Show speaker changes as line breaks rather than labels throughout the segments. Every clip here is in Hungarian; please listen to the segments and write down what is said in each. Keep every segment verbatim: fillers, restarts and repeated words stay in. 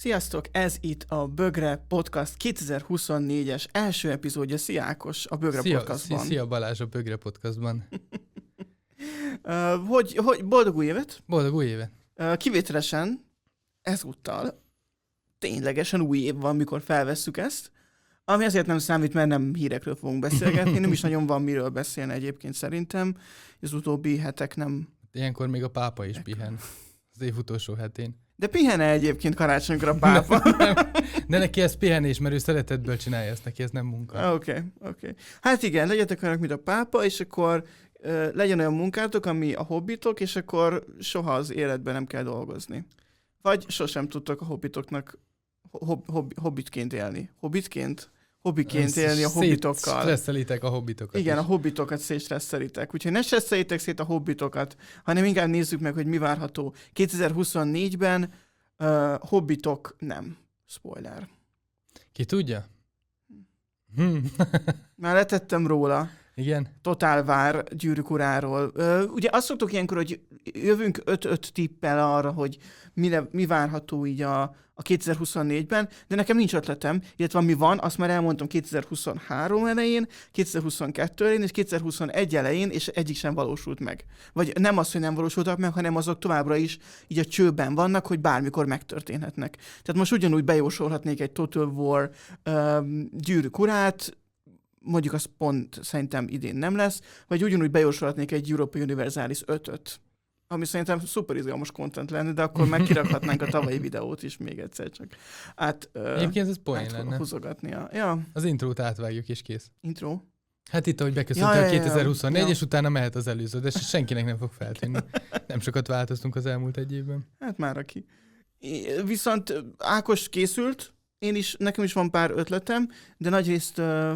Sziasztok! Ez itt a Bögre Podcast kétezer-huszonnégyes első epizódja. Szia Ákos a Bögre
szia,
Podcastban.
Szia Balázs a Bögre Podcastban.
uh, hogy, hogy boldog új évet!
Boldog új évet!
Uh, kivételesen ezúttal ténylegesen új év van, mikor felvesszük ezt, ami azért nem számít, mert nem hírekről fogunk beszélgetni, nem is nagyon van miről beszélni egyébként szerintem. Az utóbbi hetek nem...
Ilyenkor még a pápa is pihen. Az év utolsó hetén.
De pihene egyébként karácsonykor a pápa?
nem, nem. De neki ez pihenés, mert ő szeretetből csinálja ezt, neki ez nem munka.
Oké, okay, oké. Okay. Hát igen, legyetek olyanok, mint a pápa, és akkor uh, legyen olyan munkátok, ami a hobbitok, és akkor soha az életben nem kell dolgozni. Vagy sosem tudtok a hobbitoknak hob- hob- hobbitként élni. Hobbitként? Hobbiként élni a hobbitokkal.
Stresszelitek a hobbitokat.
Igen,
is.
a hobbitokat szétstresszelitek. Úgyhogy ne stresszeljétek szét a hobbitokat, hanem inkább nézzük meg, hogy mi várható. kétezer-huszonnégyben uh, hobbitok nem. Spoiler.
Ki tudja? Hm.
Már letettem róla.
Igen.
Totál vár Gyűrűk uráról. Uh, ugye azt szoktuk ilyenkor, hogy jövünk öt-öt tippel arra, hogy mire, mi várható így a, a kétezer-huszonnégyben, de nekem nincs ötletem, illetve ami van, azt már elmondtam kétezer-huszonhárom elején, kétezer-huszonkettő elején és kétezer-huszonegy elején, és egyik sem valósult meg. Vagy nem az, hogy nem valósultak meg, hanem azok továbbra is így a csőben vannak, hogy bármikor megtörténhetnek. Tehát most ugyanúgy bejósolhatnék egy Total War um, Gyűrűk urát, mondjuk az pont szerintem idén nem lesz, vagy ugyanúgy bejósolhatnék egy Europa Universalis ötöt, ami szerintem szuper izgalmas content lenne, de akkor meg kirakhatnánk a tavalyi videót is még egyszer csak át,
Egyébként ez poén lenne.
húzogatnia. Ja.
Az intrót átvágjuk és kész.
Intro?
Hát itt, ahogy beköszöntél
ja,
a kétezer-huszonnégy,
ja, ja.
és utána mehet az előző, de senkinek nem fog feltűnni. Nem sokat változtunk az elmúlt egy évben.
Hát már aki. Viszont Ákos készült, én is, nekem is van pár ötletem, de nagyrészt uh,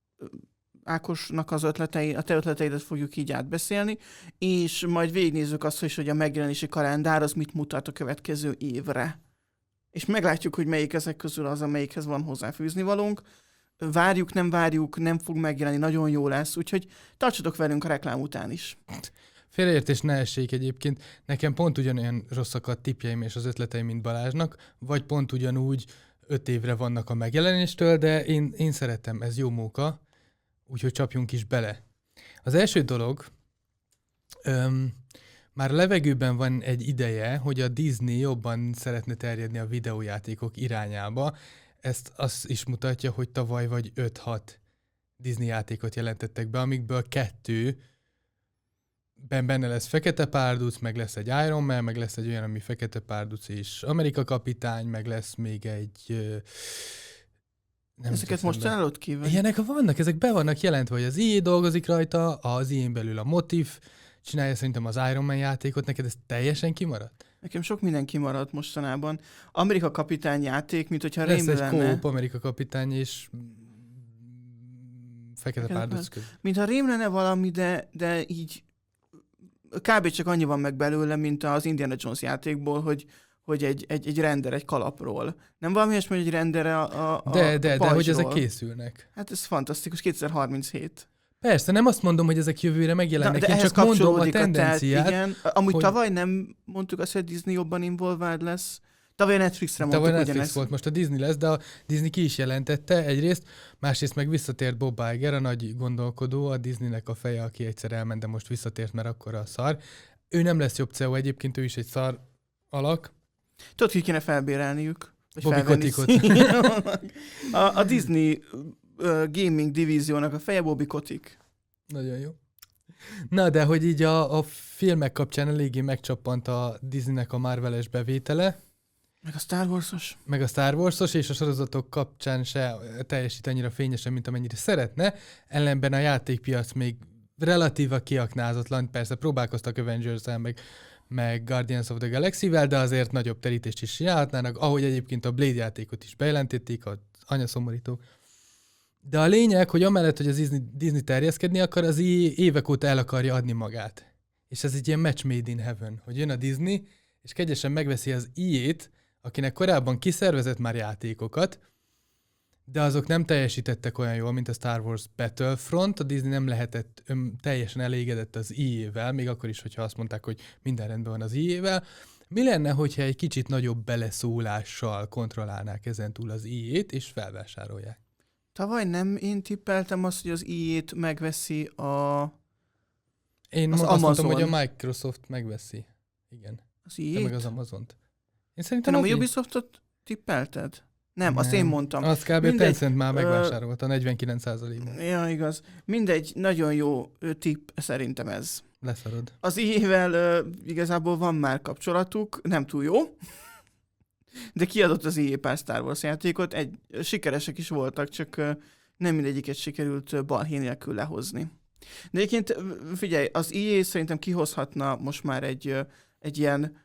Ákosnak az ötletei, a te ötleteidet fogjuk így átbeszélni, és majd végignézzük azt is, hogy a megjelenési kalendár az mit mutat a következő évre. És meglátjuk, hogy melyik ezek közül az, amelyikhez van hozzáfűzni valónk. Várjuk, nem várjuk, nem fog megjelenni, nagyon jó lesz, úgyhogy tartsatok velünk a reklám után is.
Félreértés ne essék egyébként. Nekem pont ugyanolyan rosszak a tippjeim és az ötleteim, mint Balázsnak, vagy pont ugyanúgy öt évre vannak a megjelenéstől, de én, én szeretem, ez jó móka, úgyhogy csapjunk is bele. Az első dolog, öm, már levegőben van egy ideje, hogy a Disney jobban szeretne terjedni a videójátékok irányába. Ezt azt is mutatja, hogy tavaly vagy öt-hat Disney játékot jelentettek be, amikből kettő ben benne lesz Fekete Párduc, meg lesz egy Iron Man, meg lesz egy olyan, ami Fekete Párduc és Amerika Kapitány, meg lesz még egy...
Nem ezeket most találod ki? Vagy?
Ilyenek vannak, ezek be vannak jelentve, hogy az í á dolgozik rajta, az í á-n belül a Motif csinálja szerintem az Iron Man játékot, neked ez teljesen kimaradt?
Nekem sok minden kimaradt mostanában. Amerika Kapitány játék, mint hogyha
lesz
rém lenne.
Lesz egy kóp Amerika Kapitány és Fekete Párduc között.
Mintha rém lenne valami, de, de így kb. Csak annyi van meg belőle, mint az Indiana Jones játékból, hogy hogy egy, egy, egy render, egy kalapról. Nem valami olyasmi, hogy egy render a, a
De, de,
a
de hogy ezek készülnek.
Hát ez fantasztikus, kétezer-harminchét.
Persze, nem azt mondom, hogy ezek jövőre megjelennek,
de, de
én csak mondom a tendenciát.
A igen. Amúgy
hogy...
tavaly nem mondtuk azt, hogy a Disney jobban involvált lesz. Tavaly a Netflixre mondtuk
ugyanezt. Tavaly Netflix
ugyanezt.
volt, most a Disney lesz, de a Disney ki is jelentette egyrészt, másrészt meg visszatért Bob Iger, a nagy gondolkodó, a Disneynek a feje, aki egyszer elment, de most visszatért, mert akkor a szar. Ő nem lesz jobb cé e o, egyébként ő is egy szar alak.
Tudod, ki kéne felbérelniük?
Bobby Kotickot.
a, a Disney uh, gaming divíziónak a feje Bobby Kotick.
Nagyon jó. Na, de hogy így a, a filmek kapcsán eléggé megcsappant a Disneynek a Marvel-es bevétele.
Meg a Star Wars-os.
Meg a Star Wars-os, és a sorozatok kapcsán se teljesít annyira fényesen, mint amennyire szeretne. Ellenben a játékpiac még relatíva kiaknázatlan. Persze próbálkoztak Avengers-el, meg meg Guardians of the Galaxy-vel, de azért nagyobb terítést is csinálhatnának, ahogy egyébként a Blade játékot is bejelentették, az anyaszomorító. De a lényeg, hogy amellett, hogy az Disney, Disney terjeszkedni akar, az évek óta el akarja adni magát. És ez egy ilyen match made in heaven, hogy jön a Disney, és kegyesen megveszi az í á-t, akinek korábban kiszervezett már játékokat, de azok nem teljesítettek olyan jól, mint a Star Wars Battlefront. A Disney nem lehetett ön, teljesen elégedett az í á-vel, még akkor is, hogyha azt mondták, hogy minden rendben van az í á-vel, Mi lenne, hogyha egy kicsit nagyobb beleszólással kontrollálnák ezentúl az í á-t, és felvásárolják?
Tavaly nem én tippeltem azt, hogy az í á-t megveszi a...
Én
az
azt
Amazon.
mondtam, hogy a Microsoft megveszi. Igen.
Az í
Te
á-t?
meg az Amazont. Én
Te
szerintem
nem
az
a
í-
Ubisoftot tippelted? Nem, azt
Nem.
én mondtam.
Azt kb.
Mindegy,
Tencent már
ö,
megvásárolta negyvenkilenc százalékban.
Ja, igaz. Mindegy, nagyon jó ö, tipp szerintem ez.
Leszarod.
Az í á-vel ö, igazából van már kapcsolatuk, nem túl jó, de kiadott az í á pár Star Wars játékot, egy, sikeresek is voltak, csak ö, nem mindegyiket sikerült ö, balhé nélkül lehozni. De egyébként ö, figyelj, az í á szerintem kihozhatna most már egy, ö, egy ilyen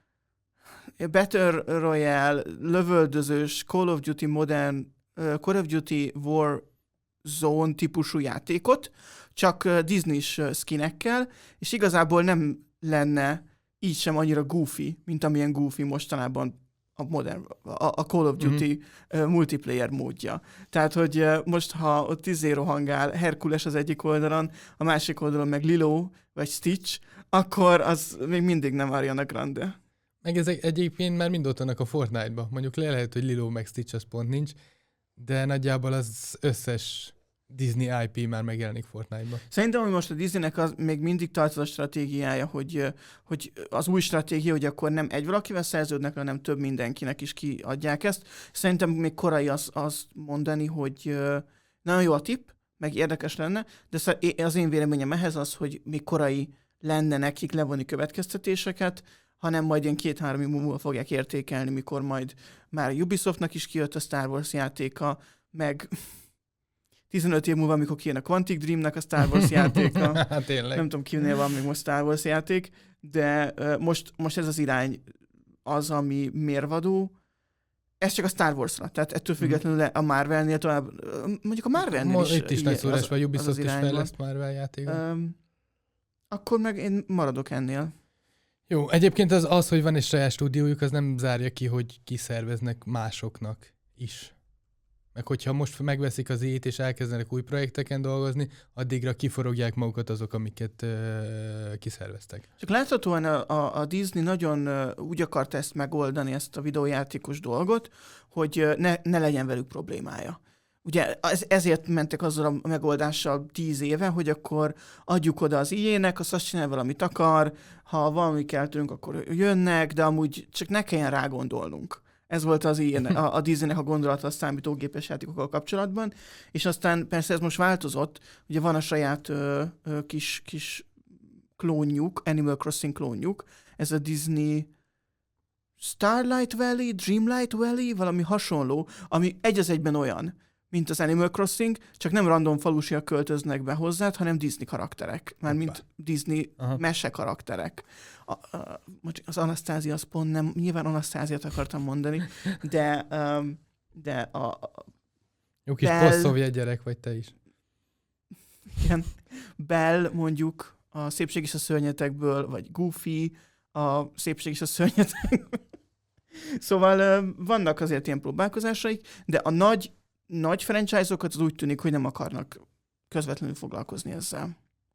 Battle Royale, lövöldözős Call of Duty Modern, uh, Call of Duty War Zone típusú játékot, csak uh, Disney-s uh, skinekkel, és igazából nem lenne így sem annyira goofy, mint amilyen goofy mostanában a, modern, a, a Call of Duty mm-hmm. uh, multiplayer módja. Tehát, hogy uh, most, ha ott izé rohangál Herkules az egyik oldalon, a másik oldalon meg Lilo vagy Stitch, akkor az még mindig nem Ariana Grande.
Meg ezek egyébként már mind ott vannak a Fortnite-ba. Mondjuk le lehet, hogy Lilo meg Stitch az pont nincs, de nagyjából az összes Disney i pé már megjelenik Fortnite-ba.
Szerintem, hogy most a Disneynek az még mindig tart a stratégiája, hogy, hogy az új stratégia, hogy akkor nem egy valakivel szerződnek, hanem több mindenkinek is kiadják ezt. Szerintem még korai azt az mondani, hogy nagyon jó a tipp, meg érdekes lenne, de az én véleményem ehhez az, hogy még korai lenne nekik levonni következtetéseket, hanem majd ilyen két-három év múlva fogják értékelni, mikor majd már Ubisoftnak is kijött a Star Wars játéka, meg tizenöt év múlva, amikor kijön a Quantic Dreamnek a Star Wars játéka.
Hát tényleg.
Nem tudom, kinél van még most Star Wars játék, de uh, most, most ez az irány az, ami mérvadó. Ez csak a Star Wars-ra, tehát ettől függetlenül a Marvelnél tovább, uh, mondjuk a Marvelnél
Mo-
is.
Itt is nagy szórás, vagy Ubisoft
az
is fejleszt Marvel játékot.
Um, akkor meg én maradok ennél.
Jó, egyébként az, az, hogy van egy saját stúdiójuk, az nem zárja ki, hogy kiszerveznek másoknak is. Meg hogyha most megveszik az í á-t és elkezdenek új projekteken dolgozni, addigra kiforogják magukat azok, amiket uh, kiszerveztek.
Csak láthatóan a, a, a Disney nagyon uh, úgy akart ezt megoldani, ezt a videójátékos dolgot, hogy uh, ne, ne legyen velük problémája. Ugye ez, ezért mentek azzal a megoldással tíz éve, hogy akkor adjuk oda az í á-nek, azt, azt csinál valamit akar, ha valami kell tőlünk, akkor jönnek, de amúgy csak ne kelljen rá gondolnunk. Ez volt az í á-nek, a, a Disneynek a gondolata a számítógépes játékokkal kapcsolatban, és aztán persze ez most változott, ugye van a saját ö, ö, kis, kis klónjuk, Animal Crossing klónjuk, ez a Disney Starlight Valley, Dreamlight Valley, valami hasonló, ami egy az egyben olyan, mint az Animal Crossing, csak nem random falusiak költöznek be hozzád, hanem Disney karakterek, már mint Disney Aha. mese karakterek. A, a, az Anastasia az pont nem, nyilván Anasztáziát akartam mondani, de, um, de a... a
jó kis Bell... post-szovjet gyerek vagy te is.
Igen. Bell mondjuk a Szépség és a szörnyetekből, vagy Goofy a Szépség és a szörnyetekből. Szóval uh, vannak azért ilyen próbálkozásaik, de a nagy nagy franchise-okat az úgy tűnik, hogy nem akarnak közvetlenül foglalkozni ezzel.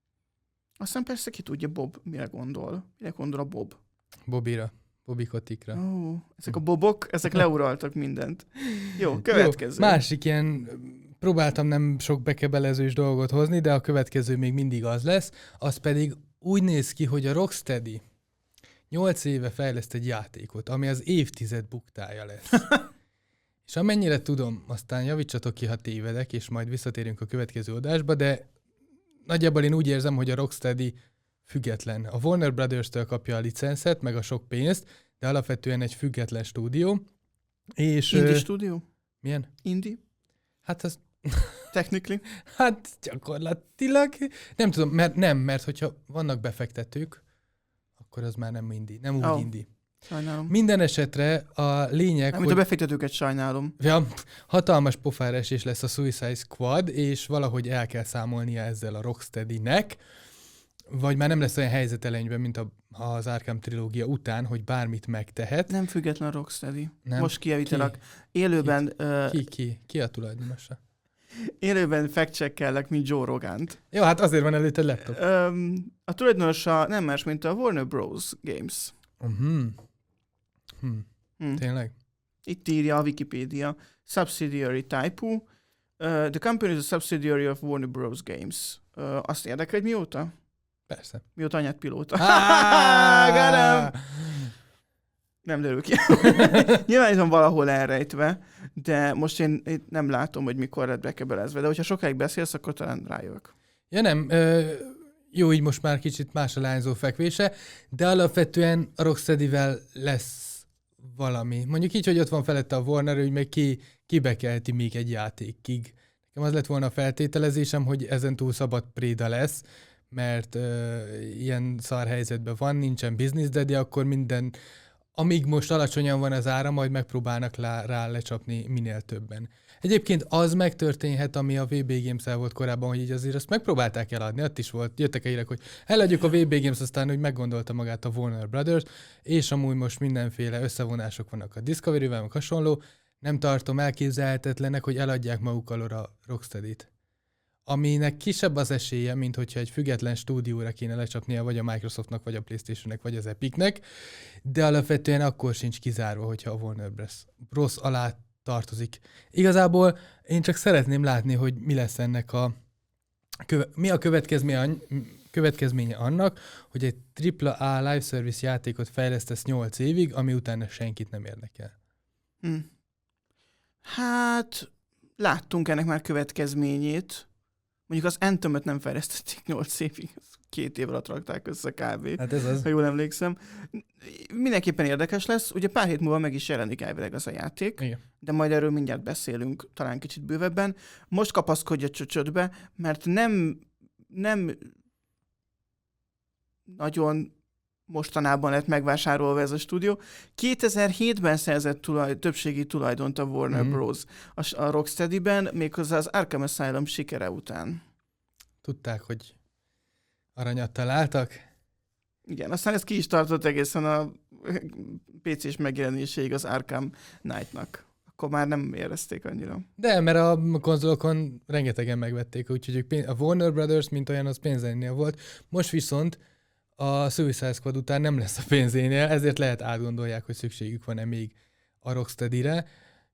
Aztán persze ki tudja Bob, mire gondol. Mire gondol a Bob?
Bobira. Bobikotikra.
Ó, ezek a bobok, ezek leuraltak mindent. Jó, következő.
Jó, másik ilyen, próbáltam nem sok bekebelezős dolgot hozni, de a következő még mindig az lesz, az pedig úgy néz ki, hogy a Rocksteady nyolc éve fejleszt egy játékot, ami az évtized buktája lesz. És amennyire tudom, aztán javítsatok ki, ha tévedek, és majd visszatérünk a következő adásba, de nagyjából én úgy érzem, hogy a Rocksteady független. A Warner Brothers-től kapja a licenszet, meg a sok pénzt, de alapvetően egy független stúdió. És,
Indie
uh,
stúdió?
Milyen?
Indie?
Hát az...
Technically?
Hát gyakorlatilag... Nem tudom, mert nem, mert hogyha vannak befektetők, akkor az már nem indie, nem úgy oh. indie.
Sajnálom.
Minden esetre a lényeg,
nem,
hogy...
a befektetőket sajnálom.
Ja, hatalmas pofáresés lesz a Suicide Squad, és valahogy el kell számolnia ezzel a Rocksteadynek, vagy már nem lesz olyan helyzetelényben, mint a, az Arkham trilógia után, hogy bármit megtehet.
Nem független a Rocksteady. Nem. Most kijavítalak.
Ki?
Élőben...
Ki?
Uh,
ki, ki? Ki a tulajdonosa?
Élőben fact-checkellek, mint Joe Rogant.
Jó, hát azért van előtte laptop.
Um, a tulajdonosa nem más, mint a Warner Bros. Games.
Uh-huh. Hm.
Hm.
Tényleg?
Itt írja a Wikipedia. Subsidiary Typo. Uh, the company is a subsidiary of Warner Bros. Games. Uh, azt érdekel, hogy mióta?
Persze.
Mióta anyád pilóta.
Ah!
Nem derül ki. Nyilván itt van valahol elrejtve, de most én, én nem látom, hogy mikor lett bekebelezve. De hogyha sokáig beszélsz, akkor talán rájövök.
Ja nem, ö, jó, így most már kicsit más a lányzó fekvése, de alapvetően a Rocksteadyvel lesz valami. Mondjuk így, hogy ott van felette a Warner, hogy meg ki, kibekelti még egy játékig. Nekem az lett volna a feltételezésem, hogy ezen túl szabad préda lesz, mert ö, ilyen szar helyzetben van, nincsen business, de, de akkor minden, amíg most alacsonyan van az ára, majd megpróbálnak rá, rá lecsapni minél többen. Egyébként az megtörténhet, ami a vé bé Games-el volt korábban, hogy így azért azt megpróbálták eladni, ott is volt, jöttek a hírek, hogy eladjuk a vé bé Games, aztán úgy meggondolta magát a Warner Brothers, és amúgy most mindenféle összevonások vannak a Discovery-vel, meg hasonló, nem tartom elképzelhetetlenek, hogy eladják maguk alól a Rocksteadyt. Aminek kisebb az esélye, mint hogyha egy független stúdióra kéne lecsapnia vagy a Microsoftnak, vagy a PlayStationnek, vagy az Epicnek, de alapvetően akkor sincs kizárva, hogyha a Warner Bros. Alá tartozik. Igazából én csak szeretném látni, hogy mi lesz ennek a köve, mi a következménye, következménye annak, hogy egy tripla á live service játékot fejlesztesz nyolc évig, ami utána senkit nem érdekel.
Hm. Hát láttunk ennek már következményét. Mondjuk az Anthemöt nem fejlesztették nyolc évig, két év alatt rakták össze kb.
Hát ez az.
Ha jól emlékszem. Mindenképpen érdekes lesz. Ugye pár hét múlva meg is jelenik elvileg az a játék,
Igen.
de majd erről mindjárt beszélünk, talán kicsit bővebben. Most kapaszkodj a csöcsödbe, mert nem, nem nagyon mostanában lett megvásárolva ez a stúdió. kétezer-hétben szerzett tulaj, többségi tulajdont a Warner mm-hmm. Bros. A, a Rocksteadyben, méghozzá az Arkham Asylum sikere után.
Tudták, hogy aranyat találtak?
Igen, aztán ez ki is tartott egészen a pé cés megjelenéséig az Arkham Knight-nak. Akkor már nem érezték annyira.
De, mert a konzolokon rengetegen megvették, úgyhogy ők pénz, a Warner Brothers, mint olyan, az pénzénél volt. Most viszont a Suicide Squad után nem lesz a pénzénél, ezért lehet átgondolják, hogy szükségük van-e még a Rocksteadyre.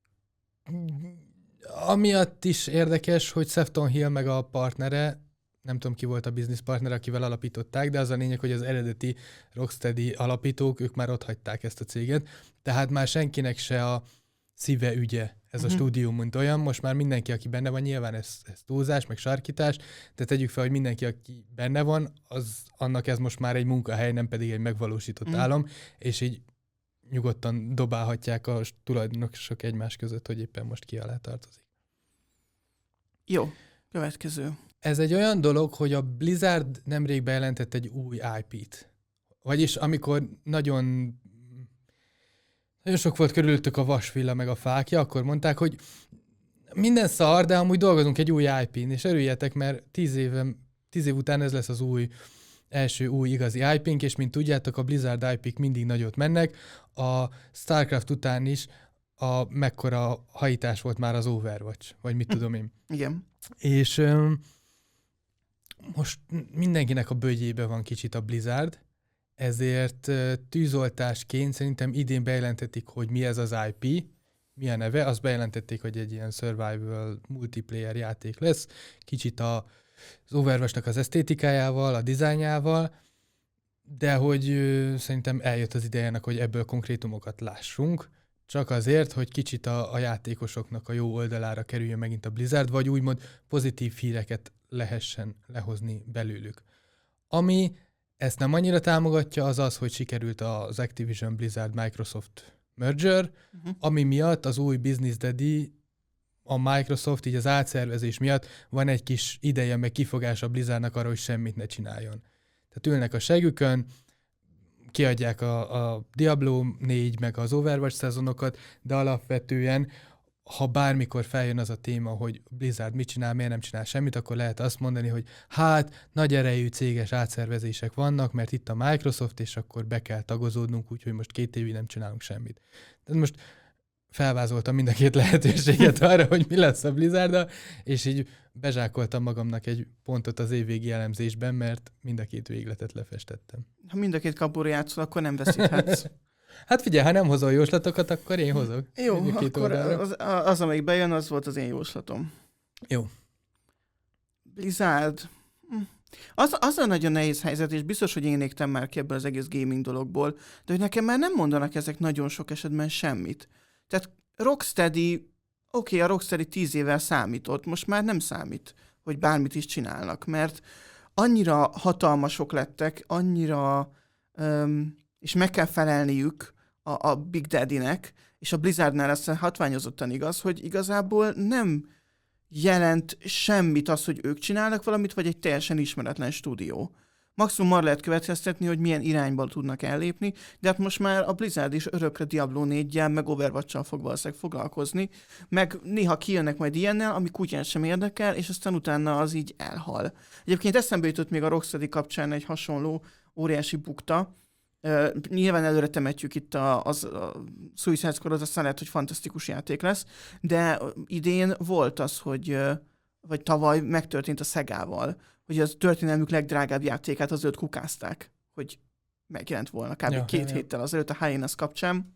Amiatt is érdekes, hogy Sefton Hill meg a partnere, nem tudom ki volt a business partner, akivel alapították, de az a lényeg, hogy az eredeti Rocksteady alapítók, ők már otthagyták ezt a céget, tehát már senkinek se a szíve ügye ez uh-huh. a stúdió, mint olyan. Most már mindenki, aki benne van, nyilván ez, ez túlzás, meg sarkítás, de tegyük fel, hogy mindenki, aki benne van, az annak ez most már egy munkahely, nem pedig egy megvalósított uh-huh. álom, és így nyugodtan dobálhatják a tulajdonosok egymás között, hogy éppen most ki alá tartozik.
Jó, következő.
Ez egy olyan dolog, hogy a Blizzard nemrég bejelentett egy új í pét. Vagyis amikor nagyon, nagyon sok volt körülöttük a vasvilla meg a fákja, akkor mondták, hogy minden szar, de amúgy dolgozunk egy új í pén, és örüljetek, mert tíz, éven, tíz év után ez lesz az új, első új igazi í pénk, és mint tudjátok, a Blizzard í pék mindig nagyot mennek. A StarCraft után is a mekkora hajítás volt már az Overwatch, vagy mit tudom én.
Igen.
És um, most mindenkinek a bőgyébe van kicsit a Blizzard, ezért uh, tűzoltásként szerintem idén bejelentették, hogy mi ez az í pé, mi a neve, azt bejelentették, hogy egy ilyen survival multiplayer játék lesz, kicsit a, az Overwatch-nak az esztétikájával, a dizájnjával, de hogy uh, szerintem eljött az ideje, hogy ebből konkrétumokat lássunk, csak azért, hogy kicsit a, a játékosoknak a jó oldalára kerüljön megint a Blizzard, vagy úgymond pozitív híreket lehessen lehozni belőlük. Ami ezt nem annyira támogatja, az az, hogy sikerült az Activision Blizzard Microsoft merger, uh-huh. ami miatt az új Business Daddy, a Microsoft, így az átszervezés miatt van egy kis ideje, meg kifogás a Blizzardnak arra, hogy semmit ne csináljon. Tehát ülnek a segükön, kiadják a, a Diablo négy, meg az Overwatch szezonokat, de alapvetően, ha bármikor feljön az a téma, hogy Blizzard mit csinál, miért nem csinál semmit, akkor lehet azt mondani, hogy hát nagy erejű céges átszervezések vannak, mert itt a Microsoft, és akkor be kell tagozódnunk, úgyhogy most két évig nem csinálunk semmit. Tehát most felvázoltam mind a két lehetőséget arra, hogy mi lesz a Blizzarddal, és így bezsákoltam magamnak egy pontot az évvégi elemzésben, mert mind a két végletet lefestettem.
Ha mind a két kapura játszol, akkor nem veszíthetsz.
Hát figyelj, ha nem hozol jóslatokat, akkor én hozok.
Jó,
Egyébként
akkor
oldalra.
az, az, amelyik bejön, az volt az én jóslatom.
Jó.
Blizzard. Hm. Az, az a nagyon nehéz helyzet, és biztos, hogy én égtem már ki ebből az egész gaming dologból, de hogy nekem már nem mondanak ezek nagyon sok esetben semmit. Tehát Rocksteady, oké, okay, a Rocksteady tíz évvel számított, most már nem számít, hogy bármit is csinálnak, mert annyira hatalmasok lettek, annyira, um, és meg kell felelniük a, a Big Daddy-nek, és a Blizzardnál ez hatványozottan igaz, hogy igazából nem jelent semmit az, hogy ők csinálnak valamit, vagy egy teljesen ismeretlen stúdió. Maximum arra lehet következtetni, hogy milyen irányba tudnak ellépni, de hát most már a Blizzard is örökre Diablo néggyel, meg Overwatch-sal fog valószínűleg foglalkozni, meg néha kijönnek majd ilyennel, ami kutyán sem érdekel, és aztán utána az így elhal. Egyébként eszembe jutott még a Rocksteady kapcsán egy hasonló óriási bukta. Uh, nyilván előre temetjük itt a, az, a Suicide Squad, aztán lehet, hogy fantasztikus játék lesz, de idén volt az, hogy, uh, vagy tavaly megtörtént a Szegával, hogy az történelmük legdrágább játékát az őt kukázták, hogy megjelent volna kb. Ja, két ja, héttel azelőtt a Hyenas kapcsán,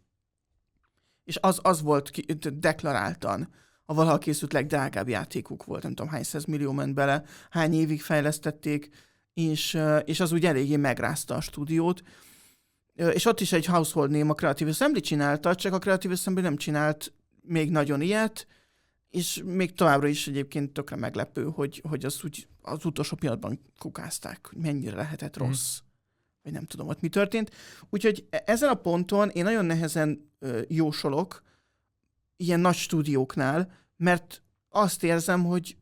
és az, az volt ki, deklaráltan a valaha készült legdrágább játékuk volt, nem tudom hány százmillió ment bele, hány évig fejlesztették, és, uh, és az úgy eléggé megrázta a stúdiót, és ott is egy household name a Creative Assembly csinálta, csak a Creative Assembly nem csinált még nagyon ilyet, és még továbbra is egyébként tökre meglepő, hogy, hogy az, úgy, az utolsó pillanatban kukázták, hogy mennyire lehetett rossz, mm. vagy nem tudom, hogy mi történt. Úgyhogy ezen a ponton én nagyon nehezen ö, jósolok ilyen nagy stúdióknál, mert azt érzem, hogy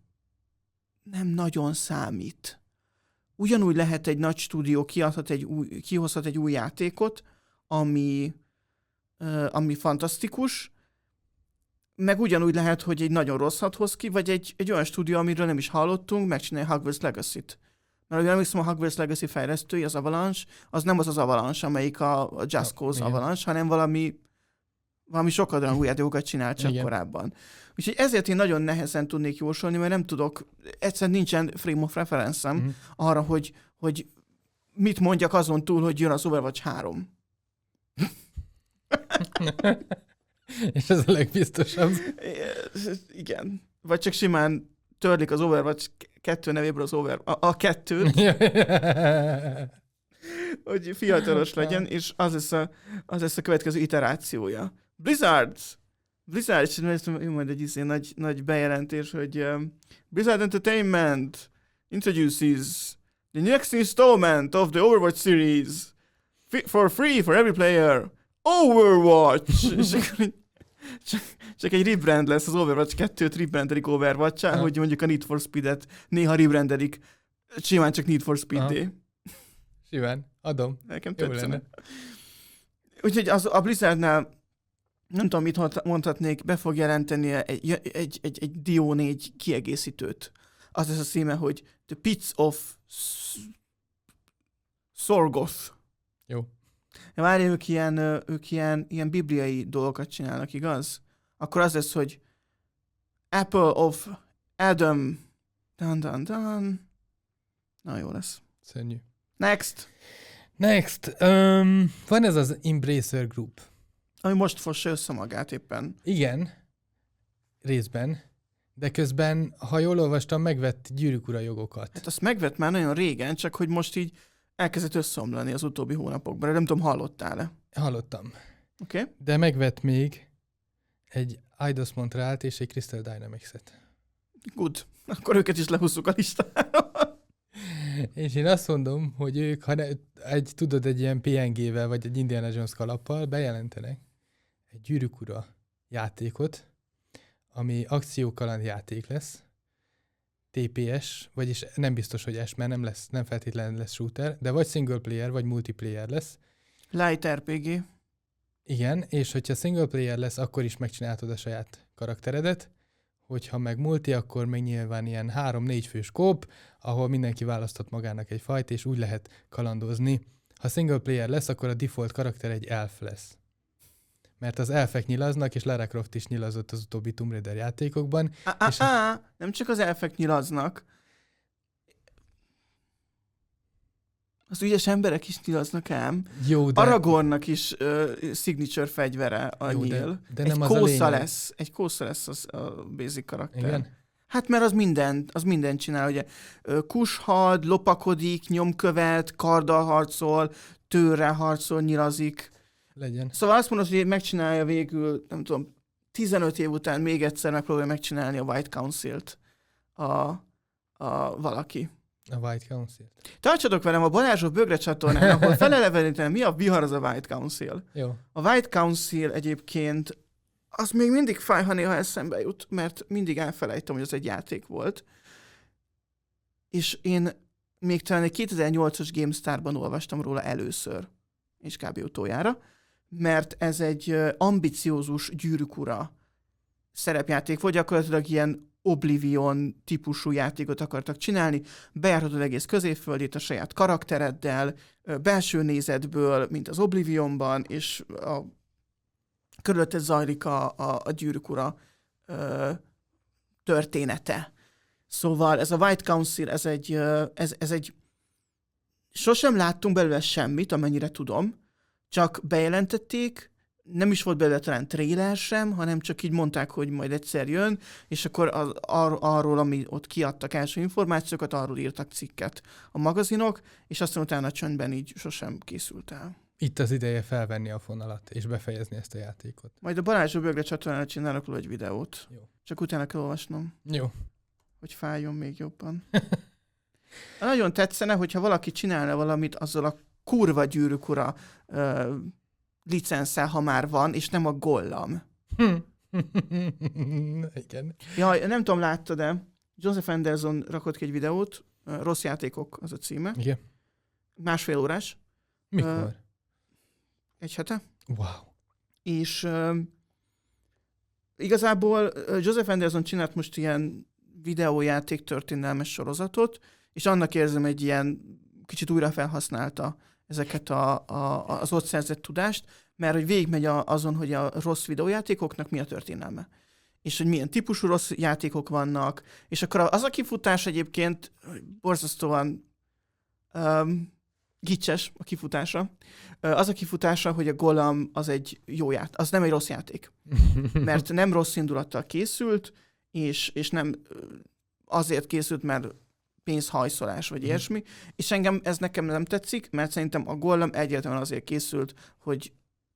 nem nagyon számít. Ugyanúgy lehet egy nagy stúdió kiadhat egy új, kihozhat egy új játékot, ami, uh, ami fantasztikus, meg ugyanúgy lehet, hogy egy nagyon rosszat hoz ki, vagy egy, egy olyan stúdió, amiről nem is hallottunk, megcsinálja Hogwarts Legacy-t. Mert ahogy emlékszem, a Hogwarts Legacy fejlesztői, az Avalanche, az nem az az Avalanche, amelyik a, a Just Cause ja, Avalanche, hanem valami, valami sokkal olyan új játékokat csinált csak igen. korábban. Úgyhogy ezért én nagyon nehezen tudnék jósolni, mert nem tudok, egyszerűen nincsen frame of reference-em mm-hmm. arra, hogy, hogy mit mondjak azon túl, hogy jön az Overwatch három.
És ez a legbiztosabb.
Igen. Vagy csak simán törlik az Overwatch kettő nevéből az Over... A, a kettőt. Hogy fiatalos legyen, és az lesz a, az lesz a következő iterációja. Blizzard! Blizzard, és majd egy izé nagy, nagy bejelentés, hogy um, Blizzard Entertainment introduces the next installment of the Overwatch series F- for free for every player. Overwatch! csak, csak, csak egy rebrand lesz az Overwatch kettőt rebrandelik Overwatch-á, hogy mondjuk a Need for Speed-et néha rebrandelik, simán csak Need for Speed-é.
Simán, adom.
Nekem tetszene. Úgyhogy az, a Blizzardnál nem tudom, mit mondhatnék, be fog jelenteni egy, egy, egy, egy Dio négy kiegészítőt. Az lesz a címe, hogy The Pits of Sorgoth.
Jó.
Várj, ők ilyen, ők ilyen, ilyen bibliai dolgokat csinálnak, igaz? Akkor az lesz, hogy Apple of Adam. Dun, dun, dun. Na, jó lesz.
Szörnyű.
Next.
Next. Um, van ez az Embracer Group.
Ami most fossa össze magát éppen.
Igen, részben, de közben, ha jól olvastam, megvett Gyűrűk Ura jogokat.
Hát azt megvett már nagyon régen, csak hogy most így elkezdett összeomlani az utóbbi hónapokban. Nem tudom, hallottál-e?
Hallottam.
Oké. Okay.
De megvett még egy Eidos Montrealt és egy Crystal Dynamics-et.
Good. Akkor őket is lehúzzuk a listára.
És én azt mondom, hogy ők, ha ne, egy, tudod, egy ilyen pé en gé-vel, vagy egy Indiana Jones kalappal bejelentenek egy Gyűrűk Ura játékot, ami akciókaland játék lesz, té pé es, vagyis nem biztos, hogy S, mert nem lesz, nem feltétlenül lesz shooter, de vagy single player, vagy multiplayer lesz.
Light er pé gé.
Igen, és hogyha single player lesz, akkor is megcsináltad a saját karakteredet, hogyha meg multi, akkor meg nyilván ilyen három-négy fős kóp, ahol mindenki választott magának egy fajt, és úgy lehet kalandozni. Ha single player lesz, akkor a default karakter egy elf lesz. Mert az elfek nyilaznak, és Lara Croft is nyilazott az utóbbi Tomb Raider játékokban.
Ah, és ah, a... Nem csak az elfek nyilaznak. Az ügyes emberek is nyilaznak ám.
Jó, de...
Aragornnak is uh, signature fegyvere a
Jó,
nyíl.
De, de
egy
nem az
kósza
a
lesz. Egy kósza lesz az a basic karakter.
Igen?
Hát mert az minden, az mindent csinál, ugye kushad, lopakodik, nyomkövet, karddal harcol, tőrrel harcol, nyilazik.
Legyen.
Szóval azt mondod, hogy megcsinálja végül, nem tudom, tizenöt év után még egyszer megpróbálja megcsinálni a White Council-t a, a valaki.
A White Council.
Tartsatok velem a Balázsó Bögre csatornán, ahol felelevenítem, mi a vihar az a White Council.
Jó.
A White Council egyébként az még mindig fáj, ha néha eszembe jut, mert mindig elfelejtem, hogy az egy játék volt. És én még talán egy kétezer-nyolcas GameStar-ban olvastam róla először, és kb. Utoljára, mert ez egy ambiciózus Gyűrűk ura szerepjáték volt, gyakorlatilag ilyen Oblivion típusú játékot akartak csinálni, bejárhatod egész középföldét a saját karaktereddel, belső nézetből, mint az Oblivionban, és a körülötted zajlik a, a, a Gyűrűk ura ö, története. Szóval ez a White Council, ez egy, ez, ez egy sosem láttunk belőle semmit, amennyire tudom, csak bejelentették, nem is volt belőle talán trailer sem, hanem csak így mondták, hogy majd egyszer jön, és akkor az, ar, arról, ami ott kiadtak első információkat, arról írtak cikket a magazinok, és aztán utána csöndben így sosem készült el.
Itt az ideje felvenni a fonalat, és befejezni ezt a játékot.
Majd a Balázs Bögre csatornán csinálok róla egy videót.
Jó.
Csak utána kell olvasnom.
Jó.
Hogy fájjon még jobban. Nagyon tetszene, hogyha valaki csinálna valamit azzal a kurva Gyűrűk ura uh, licenszel, ha már van, és nem a Gollam.
Igen.
Ja, nem tudom, láttad-e? Joseph Anderson rakott ki egy videót, uh, Rossz játékok az a címe.
Igen.
Másfél órás.
Mikor?
Uh, egy hete.
Wow.
És uh, igazából uh, Joseph Anderson csinált most ilyen videójáték történelmes sorozatot, és annak érzem, egy ilyen kicsit újra felhasználta ezeket a, a, az ott szerzett tudást, mert hogy végigmegy a, azon, hogy a rossz videójátékoknak mi a történelme. És hogy milyen típusú rossz játékok vannak, és akkor az a kifutás egyébként borzasztóan um, gicses a kifutása. Az a kifutása, hogy a Golem az egy jó játék, az nem egy rossz játék. Mert nem rossz indulattal készült, és, és nem azért készült, mert pénzhajszolás, vagy ilyesmi, mm. és engem ez nekem nem tetszik, mert szerintem a Golem egyáltalán azért készült, hogy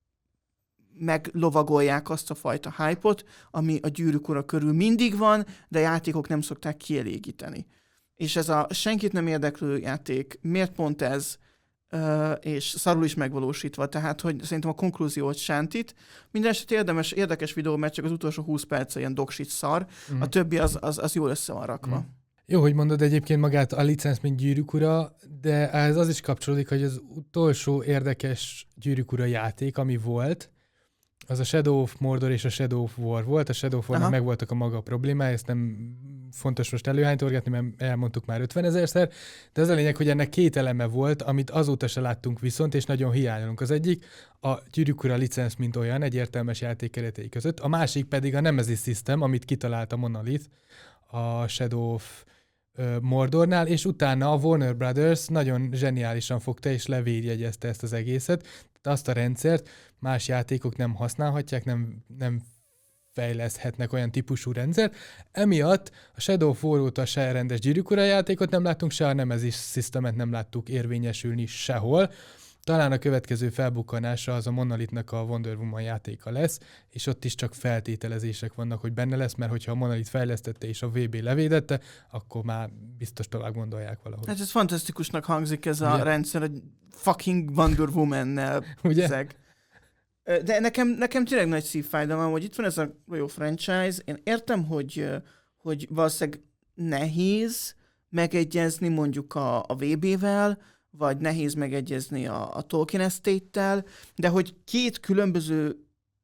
meglovagolják azt a fajta hype-ot, ami a Gyűrűk ura körül mindig van, de a játékok nem szokták kielégíteni. És ez a senkit nem érdeklő játék, miért pont ez, uh, és szarul is megvalósítva, tehát hogy szerintem a konklúziót sántít. Minden eset érdemes, érdekes videó, mert csak az utolsó húsz perc ilyen dogshit szar, mm. a többi az, az, az jól össze van rakva. Mm.
Jó, hogy mondod egyébként magát a licensz, mint Gyűrűk ura, de ez az is kapcsolódik, hogy az utolsó érdekes Gyűrűk ura játék, ami volt, az a Shadow of Mordor és a Shadow of War volt. A Shadow of Warnak megvoltak a maga problémája, ezt nem fontos most előhánytorgatni, mert elmondtuk már ötvenezerszer, de az a lényeg, hogy ennek két eleme volt, amit azóta se láttunk viszont, és nagyon hiányolunk. Az egyik a Gyűrűk ura licensz, mint olyan, egy értelmes játék keretei között, a másik pedig a Nemesis System, amit kitalált a Monolith, a Shadow of Mordornál, és utána a Warner Brothers nagyon zseniálisan fogta és levédjegyezte ezt az egészet, tehát azt a rendszert más játékok nem használhatják, nem, nem fejleszthetnek olyan típusú rendszert. Emiatt a Shadow of War óta se rendes Gyűrűk ura játékot nem láttunk, se a Nemesis Systemet nem láttuk érvényesülni sehol. Talán a következő felbukkanása az a Monolithnak a Wonder Woman játéka lesz, és ott is csak feltételezések vannak, hogy benne lesz, mert hogyha a Monolith fejlesztette és a vé bé levédette, akkor már biztos tovább gondolják valahogy.
Hát ez fantasztikusnak hangzik ez a
Ugye?
rendszer, hogy fucking Wonder Woman-nel zeg. De nekem, nekem tényleg nagy szívfájdalmam, hogy itt van ez a jó franchise. Én értem, hogy, hogy valószínűleg nehéz megegyezni mondjuk a, a vé bé-vel, vagy nehéz megegyezni a, a Tolkien Estate-tel, de hogy két különböző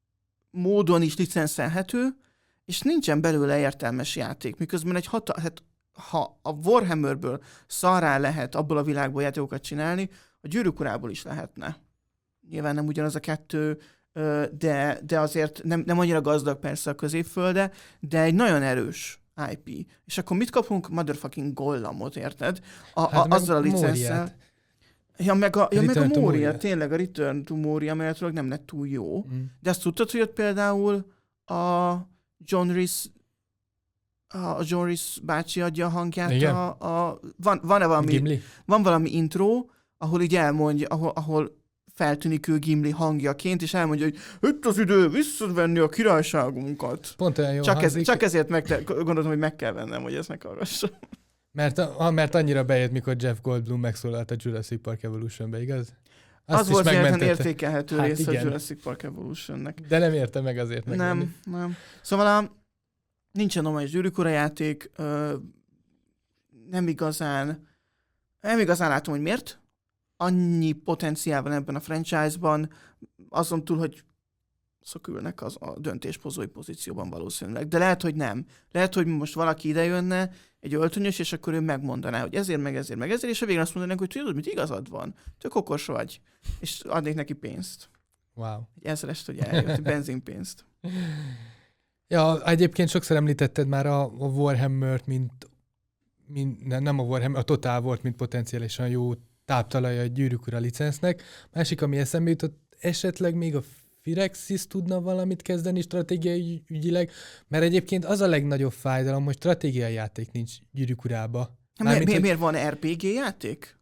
módon is licenszelhető, és nincsen belőle értelmes játék, miközben egy hata, hát, ha a Warhammerből szarrá lehet abból a világból játékokat csinálni, a Gyűrűk urából is lehetne. Nyilván nem ugyanaz a kettő, de, de azért nem, nem annyira gazdag persze a középfölde, de egy nagyon erős i pé. És akkor mit kapunk? Motherfucking Gollamot, érted? A,
hát
a, azzal a licenszel. Ja, meg a, ja, meg a
Return to
Moria,
Moria.
tényleg a Return to Moria, mert nem lett túl jó.
Mm.
De azt tudtad, hogy ott például a John Rhys a John Rhys bácsi adja a hangját.
Igen?
A, a, van, van-e valami,
Gimli?
van valami intro, ahol így elmondja, ahol, ahol feltűnik ő Gimli hangjaként, és elmondja, hogy itt az idő visszavenni a királyságunkat.
Pont olyan jó
Csak, ez,
hangzik,
csak ezért meg te, gondoltam, hogy meg kell vennem, hogy ezt meghallgassam.
mert, a, mert annyira bejött, mikor Jeff Goldblum megszólalt a Jurassic Park Evolutionbe, igaz? Azt
az
is
volt egyetlen
megmentette.
értékelhető
Hát
része a
igen.
Jurassic Park Evolutionnek.
De nem érte meg azért megvenni.
Nem, nem. Szóval a, nincsen normális Gyűrűk Ura játék, ö, nem igazán, nem igazán látom, hogy miért. Annyi potenciál van ebben a franchise-ban, azon túl, hogy szakülnek az a döntéshozói pozícióban valószínűleg. De lehet, hogy nem. Lehet, hogy most valaki idejönne, egy öltönyös, és akkor ő megmondaná, hogy ezért, meg ezért, meg ezért, és a végén azt mondanánk, hogy tudod, mit igazad van. Tök okos vagy. És adnék neki pénzt.
Wow.
Egy ezerest, hogy eljött, benzinpénzt.
Ja, egyébként sokszor említetted már a, a Warhammer-t, mint, mint ne, nem a Warhammer, a Total volt, mint potenciálisan jó táptalaja a Gyűrűk Ura licensznek. Másik, ami eszembe jutott, esetleg még a Firaxis tudna valamit kezdeni stratégiai ügyileg, mert egyébként az a legnagyobb fájdalom, hogy stratégiai játék nincs Gyűrűk Urába.
Mi, mi, hogy... Miért van er pé gé játék?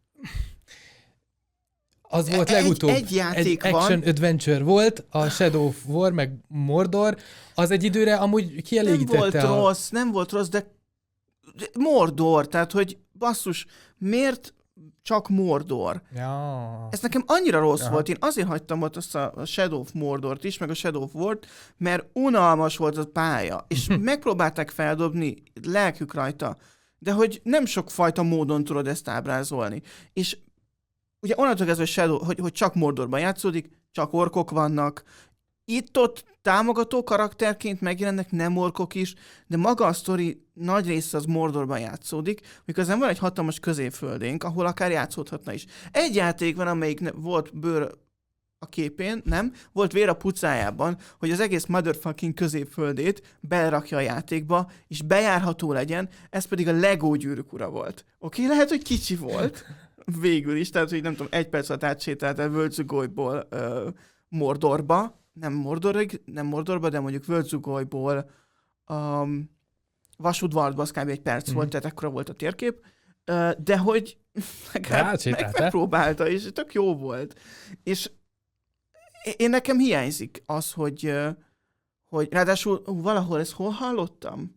Az volt
egy,
legutóbb.
Egy játék
egy
van.
Action Adventure volt, a Shadow of War, meg Mordor. Az egy időre amúgy kielégítette.
Nem volt
a...
rossz, nem volt rossz, de Mordor, tehát hogy basszus, miért csak Mordor?
Ja.
Ez nekem annyira rossz
Aha.
volt, én azért hagytam ott azt a Shadow of Mordort is, meg a Shadow of War-t, mert unalmas volt a pálya, és megpróbálták feldobni lelkük rajta, de hogy nem sok fajta módon tudod ezt ábrázolni. És ugye onnantól kezdve, hogy, Shadow, hogy, hogy csak Mordorban játszódik, csak orkok vannak, itt-ott támogató karakterként megjelennek nem orkok is, de maga a sztori nagy része az Mordorban játszódik, miközben van egy hatalmas középföldénk, ahol akár játszódhatna is. Egy játék van, amelyik ne, volt bőr a képén, nem? Volt vér a pucájában, hogy az egész motherfucking középföldét belerakja a játékba, és bejárható legyen, ez pedig a Lego Gyűrűk Ura volt. Oké, okay? Lehet, hogy kicsi volt, végül is, tehát, hogy nem tudom, egy perc alatt átsétáltál Völgyzugolyból uh, Mordorba, nem Mordorig, nem Mordorba, de mondjuk Völgyzugolyból um, Vasudvartba az kb. Egy perc mm-hmm. volt, tehát ekkora volt a térkép, uh, de hogy meg, meg, megpróbálta, és tök jó volt. És én nekem hiányzik az, hogy, uh, hogy ráadásul uh, valahol ezt hol hallottam?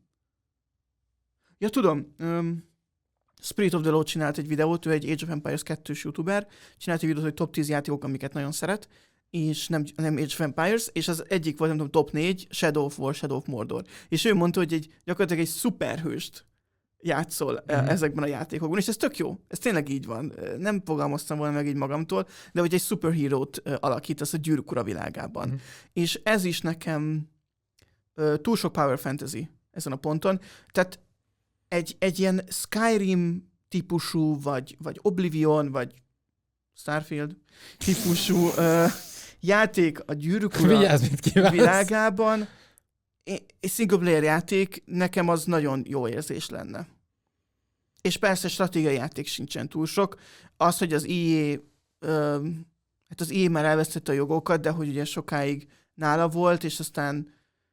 Ja, tudom, um, Spirit of the Lord csinált egy videót, ő egy Age of Empires kettős youtuber, csinált egy videót, hogy top tíz játékok, amiket nagyon szeret, és nem, nem Age of Empires, és az egyik volt, nem tudom, top négy, Shadow of War, Shadow of Mordor. És ő mondta, hogy egy, gyakorlatilag egy szuperhőst játszol mm-hmm. ezekben a játékokban, és ez tök jó, ez tényleg így van. Nem fogalmaztam volna meg így magamtól, de hogy egy superhero-t alakítasz a Gyűrűk Ura világában. Mm-hmm. És ez is nekem uh, túl sok power fantasy ezen a ponton. Tehát egy, egy ilyen Skyrim típusú, vagy, vagy Oblivion, vagy Starfield típusú uh, játék a Gyűrűk Ura
Vigyázz,
világában, egy single player játék, nekem az nagyon jó érzés lenne. És persze stratégiai játék sincsen túl sok. Az, hogy az í á, uh, hát az í á már elvesztette a jogokat, de hogy ugye sokáig nála volt, és aztán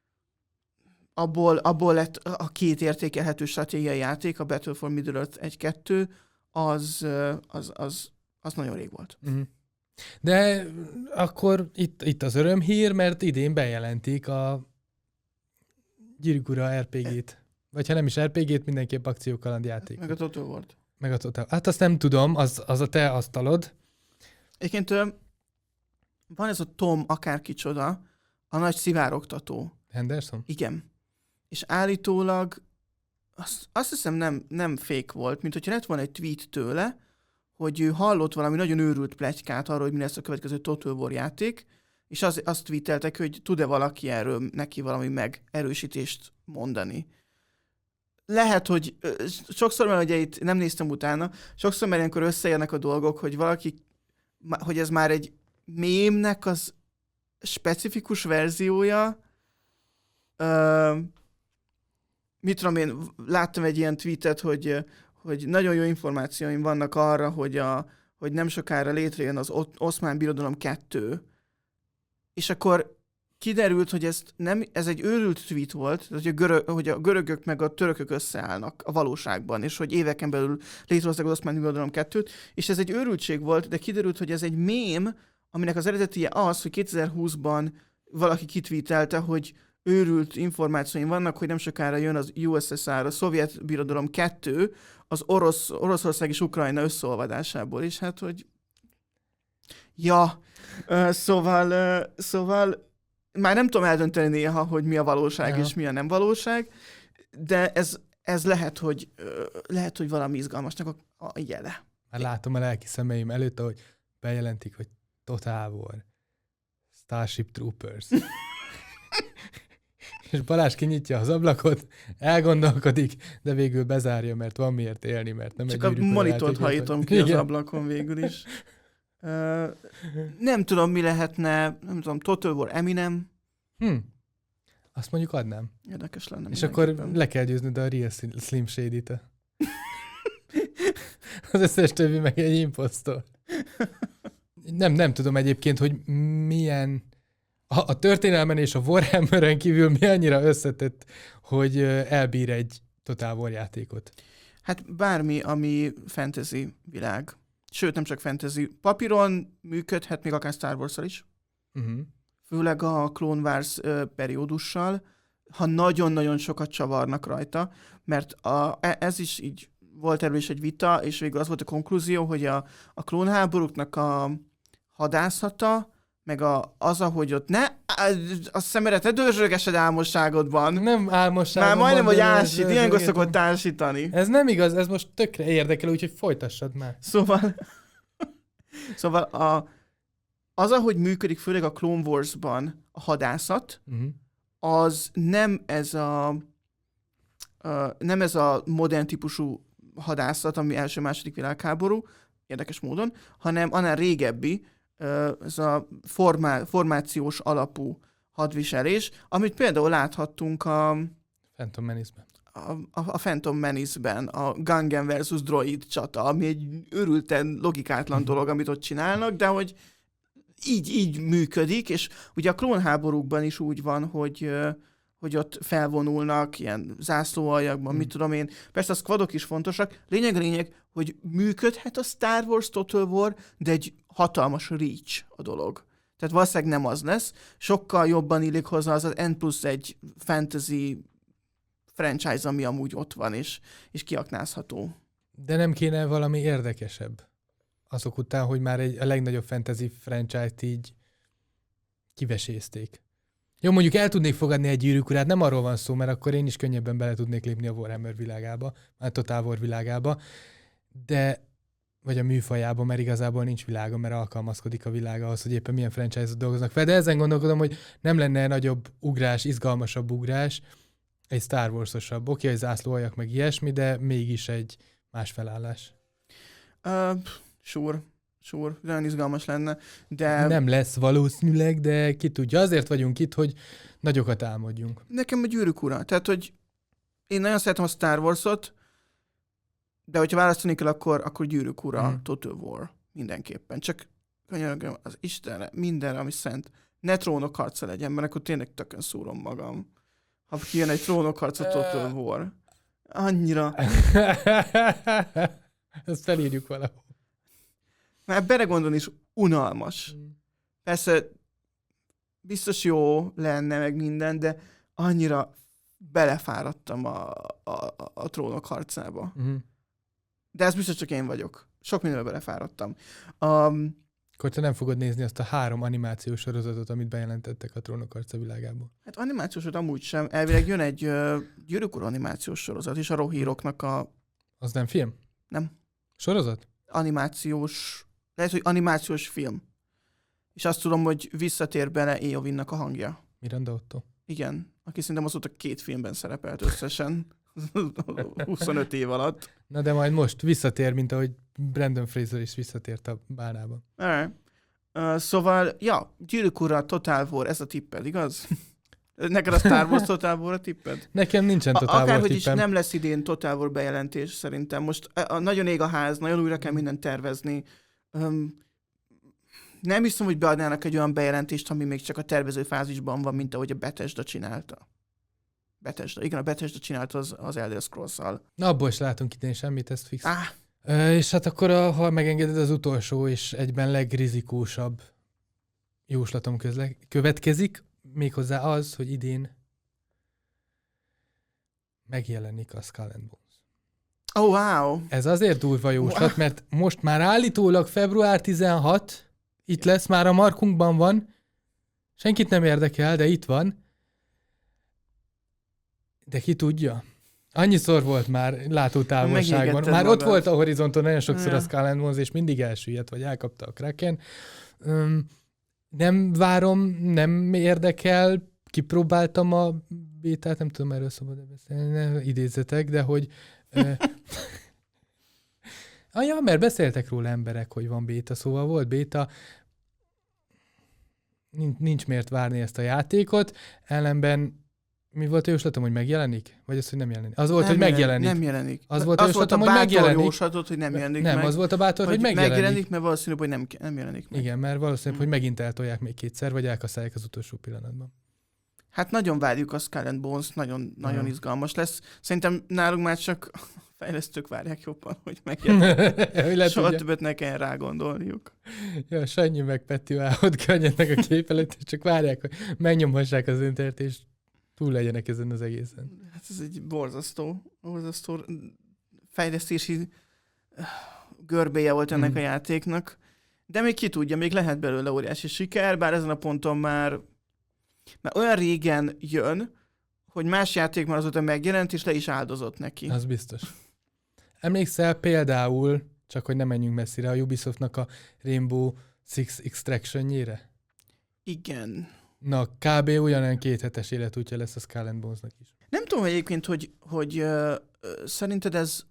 abból, abból lett a két értékelhető stratégiai játék, a Battle for Middle-earth egy kettő, az, az, az, az nagyon rég volt.
Mm. De akkor itt, itt az örömhír, mert idén bejelentik a Gyűrűk Ura er pé gét. Vagy ha nem is er pé gét, mindenképp akciókaland játék.
Meg a Total War-t.
Meg a Total. Hát azt nem tudom, az, az a te asztalod.
Egyébként van ez a Tom akárkicsoda, a nagy szivárogtató.
Henderson?
Igen. És állítólag azt, azt hiszem nem, nem fake volt, mint hogyha lett volna egy tweet tőle, hogy ő hallott valami nagyon őrült pletykát arról, hogy mi lesz a következő Total War játék, és az, azt tweeteltek, hogy tud-e valaki erről neki valami megerősítést mondani. Lehet, hogy sokszor, mert ugye itt nem néztem utána, sokszor, mert ilyenkor összejönnek a dolgok, hogy valaki, hogy ez már egy mémnek az specifikus verziója. Uh, mit tudom én, láttam egy ilyen tweetet, hogy, hogy nagyon jó információim vannak arra, hogy a, hogy nem sokára létrejön az Oszmán Birodalom kettő, és akkor kiderült, hogy ez, nem, ez egy őrült tweet volt, hogy a, görög, hogy a görögök meg a törökök összeállnak a valóságban, és hogy éveken belül létrehozták az Oszmán Birodalom kettőt, és ez egy őrültség volt, de kiderült, hogy ez egy mém, aminek az eredetie az, hogy kétezer-húszban valaki kitweetelte, hogy őrült információim vannak, hogy nem sokára jön az U S S R, a Szovjet Birodalom kettő, az orosz, Oroszország és Ukrajna összeolvadásából is, hát, hogy ja, uh, szóval, uh, szóval már nem tudom eldönteni néha, hogy mi a valóság ja. és mi a nem valóság, de ez, ez lehet, hogy, uh, lehet, hogy valami izgalmasnak a, a jele.
Már látom a lelki szemeim előtt, ahogy bejelentik, hogy Total War, Starship Troopers. És Balázs kinyitja az ablakot, elgondolkodik, de végül bezárja, mert van miért élni, mert nem
Csak
egy
a monitort hajítom ki igen. az ablakon végül is. Uh, nem tudom, mi lehetne, nem tudom, Total War Eminem.
Hm. Azt mondjuk adnám.
Érdekes lenne.
És akkor le kell győznöd a Real Slim Shady-t. Az összes többi meg egy imposztor. Nem, nem tudom egyébként, hogy milyen a, a történelmen és a Warhammeren kívül mi annyira összetett, hogy elbír egy Total War játékot.
Hát bármi, ami fantasy világ. Sőt, nem csak fantasy. Papíron működhet még akár Star Wars-szal is. Uh-huh. Főleg a Clone Wars uh, periódussal, ha nagyon-nagyon sokat csavarnak rajta, mert a, ez is így volt erről is egy vita, és végül az volt a konklúzió, hogy a, a klónháborúknak a hadászata, meg a, az, ahogy ott ne, a szemeret ne dörzsögesed álmosságodban.
Nem álmosságban.
Már majdnem, hogy álsít, ilyenkor szokott álsítani.
Ez nem igaz, ez most tökre érdekel, úgyhogy folytassad már.
Szóval, szóval a, az, ahogy működik, főleg a Clone Wars-ban a hadászat, uh-huh. az nem ez a, a nem ez a modern típusú hadászat, ami első-második világháború, érdekes módon, hanem annál régebbi, ez a formá, formációs alapú hadviselés, amit például láthattunk a
Phantom Menace-ben.
A, a, a Phantom Menace-ben, a Gungan versus Droid csata, ami egy őrülten logikátlan dolog, amit ott csinálnak, de hogy így, így működik, és ugye a klónháborúkban is úgy van, hogy, hogy ott felvonulnak ilyen zászlóaljakban, hmm. mit tudom én. Persze a squadok is fontosak. Lényeg a lényeg, hogy működhet a Star Wars Total War, de egy hatalmas reach a dolog. Tehát valószínűleg nem az lesz. Sokkal jobban illik hozzá az az N plusz egy fantasy franchise, ami amúgy ott van, és, és kiaknázható.
De nem kéne valami érdekesebb? Azok után, hogy már egy, a legnagyobb fantasy franchise-t így kivesézték. Jó, mondjuk el tudnék fogadni egy Gyűrűk urát, nem arról van szó, mert akkor én is könnyebben bele tudnék lépni a Warhammer világába, a Total War világába, de vagy a műfajába, mert igazából nincs világa, mert alkalmazkodik a világ ahhoz, hogy éppen milyen franchise-ot dolgoznak fel. De ezen gondolkodom, hogy nem lenne nagyobb ugrás, izgalmasabb ugrás, egy Star Wars-osabb. Oké, hogy zászlóaljak meg ilyesmi, de mégis egy más felállás.
Uh, sure, sure, nagyon izgalmas lenne, de...
Nem lesz valószínűleg, de ki tudja. Azért vagyunk itt, hogy nagyokat álmodjunk.
Nekem a Gyűrűk ura. Tehát, hogy én nagyon szeretem a Star Wars-ot, de hogyha választani kell, akkor, akkor Gyűrűk ura, mm. Total War. Mindenképpen. Csak könyörgöm, az Istenre, mindenre, ami szent. Ne trónok harca legyen, mert akkor tényleg tökön szúrom magam. Ha kijön egy trónok harca Total War. Annyira.
Ezt felírjuk valahol.
Már belegondolni is unalmas. Mm. Persze biztos jó lenne meg minden, de annyira belefáradtam a, a, a, a trónok harcába. Mm. De ez biztos csak én vagyok. Sok mindenbe belefáradtam. Um,
Akkor te nem fogod nézni azt a három animációs sorozatot, amit bejelentettek a Trónok harca világából.
Hát animációsot amúgy sem. Elvileg jön egy uh, Gyűrűk ura animációs sorozat, és a Rohiroknak a...
Az nem film?
Nem.
Sorozat?
Animációs... Lehet, hogy animációs film. És azt tudom, hogy visszatér bele Éovinnak a hangja.
Miranda Otto.
Igen. Aki szerintem azóta két filmben szerepelt összesen. huszonöt év alatt.
Na de majd most visszatér, mint ahogy Brandon Fraser is visszatért a bálnában.
Alright. Uh, szóval, ja, Gyűrűk ura, Total War, ez a tipped, igaz? Neked a Star Wars Total War a tipped?
Nekem nincsen Total War
Akárhogy
tippem.
is nem lesz idén Total War bejelentés szerintem. Most a, a, nagyon ég a ház, nagyon újra kell mindent tervezni. Öm, nem hiszem, hogy beadnának egy olyan bejelentést, ami még csak a tervező fázisban van, mint ahogy a Bethesda csinálta. Bethesda. Igen, a Bethesda csinálta az, az Elder Scrolls-szal.
Na, abból is látunk idén semmit, ez fix.
Ah.
Ö, és hát akkor, a, ha megengeded, az utolsó és egyben legrizikósabb jóslatom közle- következik, méghozzá az, hogy idén megjelenik a Skull and Bones.
Oh, wow!
Ez azért durva jóslat,
Wow.
mert most már állítólag február tizenhatodika, itt lesz, már a markunkban van, senkit nem érdekel, de itt van. De ki tudja? Annyiszor volt már látótávolságban.
Megégetted
Már
magad.
ott volt a horizonton nagyon sokszor
Ja.
a Skull and Bones, és mindig elsüllyedt, vagy elkapta a Kraken. Öm, nem várom, nem érdekel, kipróbáltam a bétát, nem tudom, erről szabad beszélni, ne idézzetek, de hogy... ö, ah, ja, mert beszéltek róla emberek, hogy van béta, szóval volt béta. Nincs, nincs miért várni ezt a játékot, ellenben mi volt a jóslatom, hogy megjelenik? Vagy az, hogy nem jelenik? Az volt,
nem
hogy megjelenik.
Nem jelenik.
Az volt a
az
jóslatom,
volt a
hogy
bátor
megjelenik.
jóslatot, hogy nem jelenik
Nem,
meg.
az volt a bátor, hogy,
hogy
megjelenik.
megjelenik, mert valószínűbb, hogy nem, nem jelenik meg.
Igen, mert valószínűleg,
Hm.
hogy megint eltolják még kétszer, vagy elkaszálják az utolsó pillanatban.
Hát nagyon várjuk a Skull and Bones, nagyon, nagyon
Ja.
izgalmas lesz. Szerintem nálunk már csak a fejlesztők várják jobban, hogy megjelenik.
Hogy lehet,
Soha
ugye?
többet ne kell rá gondolniuk.
Ja, Sanyi meg Peti ott könnyednek a kép előtt, és csak várják, hogy megnyomhassák az intert, és túl legyenek ezen az egészen.
Hát ez egy borzasztó, borzasztó fejlesztési görbéje volt ennek
Mm.
a játéknak. De még ki tudja, még lehet belőle óriási siker, bár ezen a ponton már, már olyan régen jön, hogy más játék már azóta megjelent, és le is áldozott neki.
Az biztos. Emlékszel például, csak hogy ne menjünk messzire, a Ubisoftnak a Rainbow Six Extraction-jére?
Igen.
Na, kb. Ugyanolyan kéthetes életútja lesz a Skull and Bonesnak is.
Nem tudom egyébként, hogy, hogy uh, uh, szerinted ez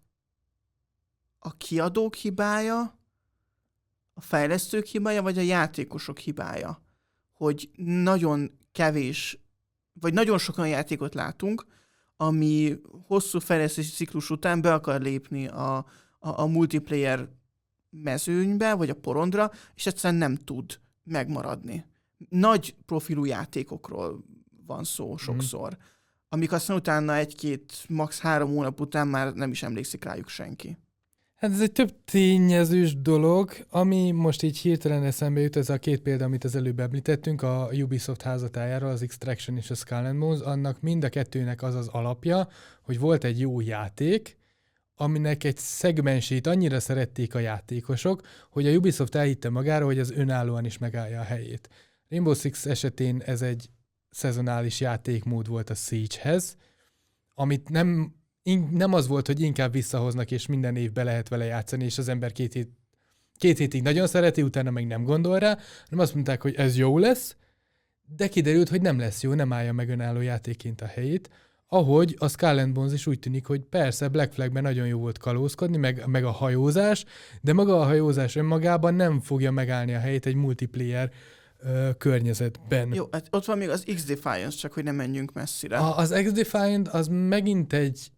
a kiadók hibája, a fejlesztők hibája, vagy a játékosok hibája? Hogy nagyon kevés, vagy nagyon sokan játékot látunk, ami hosszú fejlesztési ciklus után be akar lépni a, a, a multiplayer mezőnybe, vagy a porondra, és egyszerűen nem tud megmaradni. Nagy profilú játékokról van szó sokszor, mm. amik aztán utána egy-két, max. három hónap után már nem is emlékszik rájuk senki.
Hát ez egy több tényezős dolog, ami most így hirtelen eszembe jut, ez a két példa, amit az előbb említettünk, a Ubisoft házatájáról, az Extraction és a Skull and Bones, annak mind a kettőnek az az alapja, hogy volt egy jó játék, aminek egy szegmensét annyira szerették a játékosok, hogy a Ubisoft elhitte magára, hogy az önállóan is megállja a helyét. Rainbow Six esetén ez egy szezonális játékmód volt a Siege-hez, amit nem, nem az volt, hogy inkább visszahoznak, és minden évben lehet vele játszani, és az ember két, hét, két hétig nagyon szereti, utána meg nem gondol rá, hanem azt mondták, hogy ez jó lesz, de kiderült, hogy nem lesz jó, nem állja meg önálló játékként a helyét, ahogy a Skull and Bones is úgy tűnik, hogy persze Black Flagben nagyon jó volt kalózkodni, meg, meg a hajózás, de maga a hajózás önmagában nem fogja megállni a helyét egy multiplayer ö, környezetben.
Jó, hát ott van még az X-Defiance, csak hogy nem menjünk messzire.
A, az X-Defiant az megint egy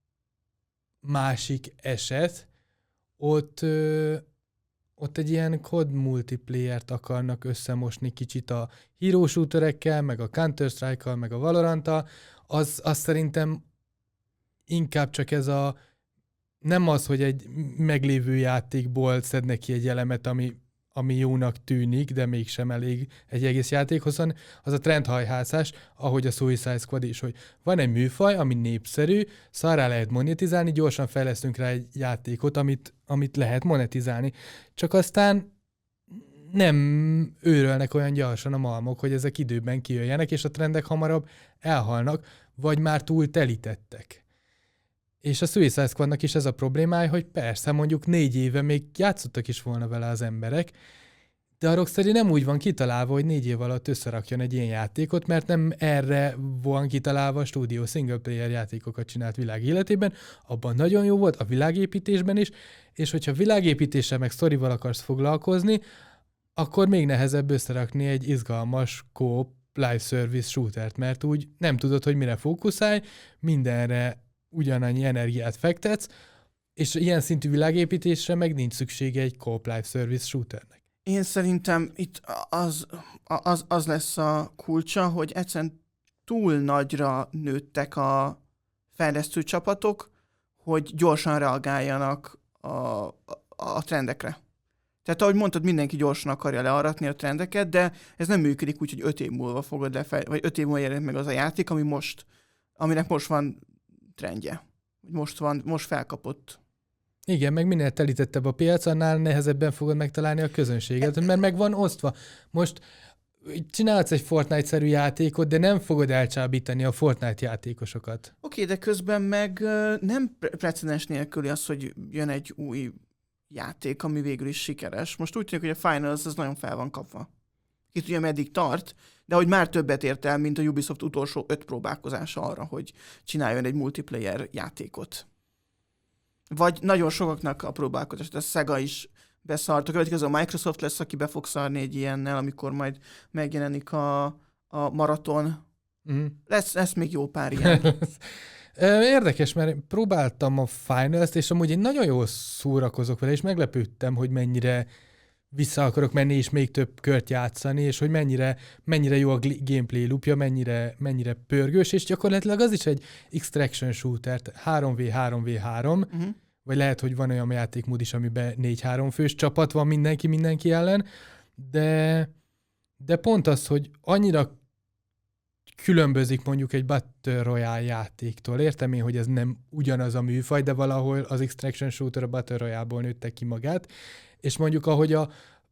másik eset, ott, ö, ott egy ilyen kod multiplayert akarnak összemosni kicsit a hero shooterekkel, meg a Counter-Strike-kal, meg a Valorant-tal, az, az szerintem inkább csak ez a, nem az, hogy egy meglévő játékból szednek ki egy elemet, ami, ami jónak tűnik, de mégsem elég egy egész játékhoz, az a trendhajhászás, ahogy a Suicide Squad is, hogy van egy műfaj, ami népszerű, szarrá lehet monetizálni, gyorsan fejlesztünk rá egy játékot, amit, amit lehet monetizálni. Csak aztán nem őrölnek olyan gyorsan a malmok, hogy ezek időben kijöjjenek, és a trendek hamarabb elhalnak, vagy már túl telítettek. És a Suicide Squadnak is ez a problémája, hogy persze mondjuk négy éve még játszottak is volna vele az emberek, de a Rocksteady nem úgy van kitalálva, hogy négy év alatt összerakjon egy ilyen játékot, mert nem erre van kitalálva a stúdió, single player játékokat csinált világ életében, abban nagyon jó volt, a világépítésben is, és hogyha világépítéssel meg sztorival akarsz foglalkozni, akkor még nehezebb összerakni egy izgalmas co-op live service shootert, mert úgy nem tudod, hogy mire fókuszálj, mindenre ugyanannyi energiát fektetsz, és ilyen szintű világépítésre meg nincs szüksége egy co-op live service shooternek.
Én szerintem itt az, az, az lesz a kulcsa, hogy egyszerűen túl nagyra nőttek a fejlesztő csapatok, hogy gyorsan reagáljanak a, a, a trendekre. Tehát ahogy mondtad, mindenki gyorsan akarja learatni a trendeket, de ez nem működik úgy, hogy öt év múlva fogod lefej, vagy öt év múlva jelent meg az a játék, ami most, aminek most van trendje. Most van, most felkapott.
Igen, meg minél telítettebb a piac, annál nehezebben fogod megtalálni a közönséget, mert meg van osztva. Most csinálsz egy Fortnite-szerű játékot, de nem fogod elcsábítani a Fortnite játékosokat.
Oké, okay, de közben meg nem precedens nélküli az, hogy jön egy új játék, ami végül is sikeres. Most úgy tűnik, hogy a Finals az nagyon fel van kapva. Itt ugye meddig tart, de hogy már többet ért el, mint a Ubisoft utolsó öt próbálkozása arra, hogy csináljon egy multiplayer játékot. Vagy nagyon sokaknak a próbálkozás, a Sega is beszart. A következő a Microsoft lesz, aki be fog szarni egy ilyennel, amikor majd megjelenik a, a maraton. Mm. Lesz, lesz még jó pár ilyen.
Érdekes, mert próbáltam a Finals-t, és amúgy én nagyon jól szórakozok vele, és meglepődtem, hogy mennyire vissza akarok menni, és még több kört játszani, és hogy mennyire, mennyire jó a gameplay loopja, mennyire, mennyire pörgős, és gyakorlatilag az is egy extraction shooter, három vé három vé három, uh-huh. vagy lehet, hogy van olyan játékmód is, amiben négy-három fős csapat van mindenki mindenki ellen, de, de pont az, hogy annyira különbözik mondjuk egy Battle Royale játéktól. Értem én, hogy ez nem ugyanaz a műfaj, de valahol az extraction shooter a Battle Royale-ból nőtte ki magát, és mondjuk ahogy a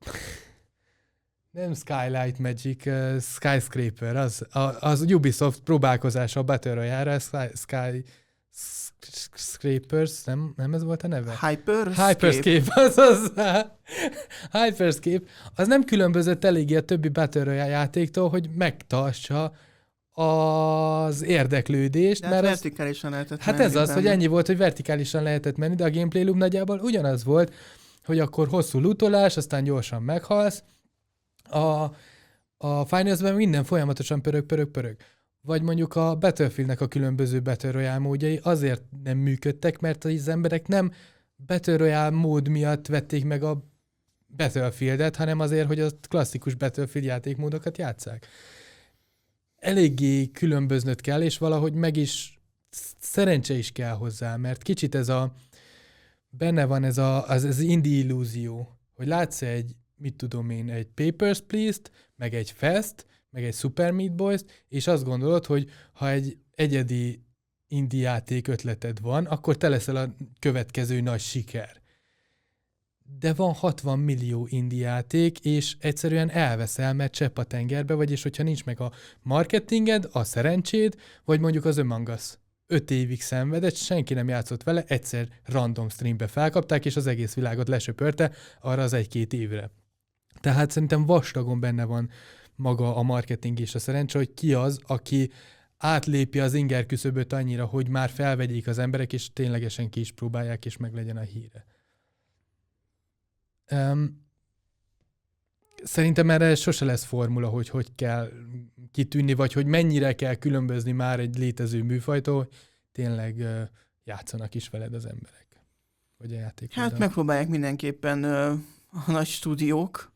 nem Skylight Magic, uh, Skyscraper, az, a, az Ubisoft próbálkozása a Battle Royale-ra, Sky, Sky Scrapers, nem, nem ez volt a neve?
Hyperscape.
Hyperscape, az az. Hyperscape, az nem különbözött eléggé a többi Battle Royale játéktól, hogy megtartsa az érdeklődést.
De hát mert vertikálisan az, lehetett
Hát ez az, benne. Hogy ennyi volt, hogy vertikálisan lehetett menni, de a gameplay loop nagyjából ugyanaz volt, hogy akkor hosszú lootolás, aztán gyorsan meghalsz. A, a Finals-ben minden folyamatosan pörög, pörög, pörög. Vagy mondjuk a Battlefieldnek a különböző Battle Royale módjai azért nem működtek, mert az emberek nem Battle Royale mód miatt vették meg a Battlefieldet, hanem azért, hogy a klasszikus Battlefield játékmódokat játsszák. Eléggé különböznöd kell, és valahogy meg is szerencse is kell hozzá, mert kicsit ez a benne van ez a, az, az indie illúzió, hogy látsz egy, mit tudom én, egy Papers, Please-t, meg egy Fest, meg egy Super Meat Boys-t, és azt gondolod, hogy ha egy egyedi indie játék ötleted van, akkor te leszel a következő nagy siker. De van hatvan millió indie játék, és egyszerűen elveszel, mert csepp a tengerbe, vagyis hogyha nincs meg a marketinged, a szerencséd, vagy mondjuk az Among Us. Öt évig szenvedett, senki nem játszott vele, egyszer random streambe felkapták, és az egész világot lesöpörte arra az egy-két évre. Tehát szerintem vastagon benne van maga a marketing és a szerencse, hogy ki az, aki átlépi az inger küszöböt annyira, hogy már felvegyék az emberek, és ténylegesen ki is próbálják, és meg legyen a híre. Um, szerintem erre sose lesz formula, hogy hogy kell kitűnni, vagy hogy mennyire kell különbözni már egy létező műfajtól, hogy tényleg uh, játszanak is veled az emberek. Vagy a játék.
Hát oldal. Megpróbálják mindenképpen uh, a nagy stúdiók.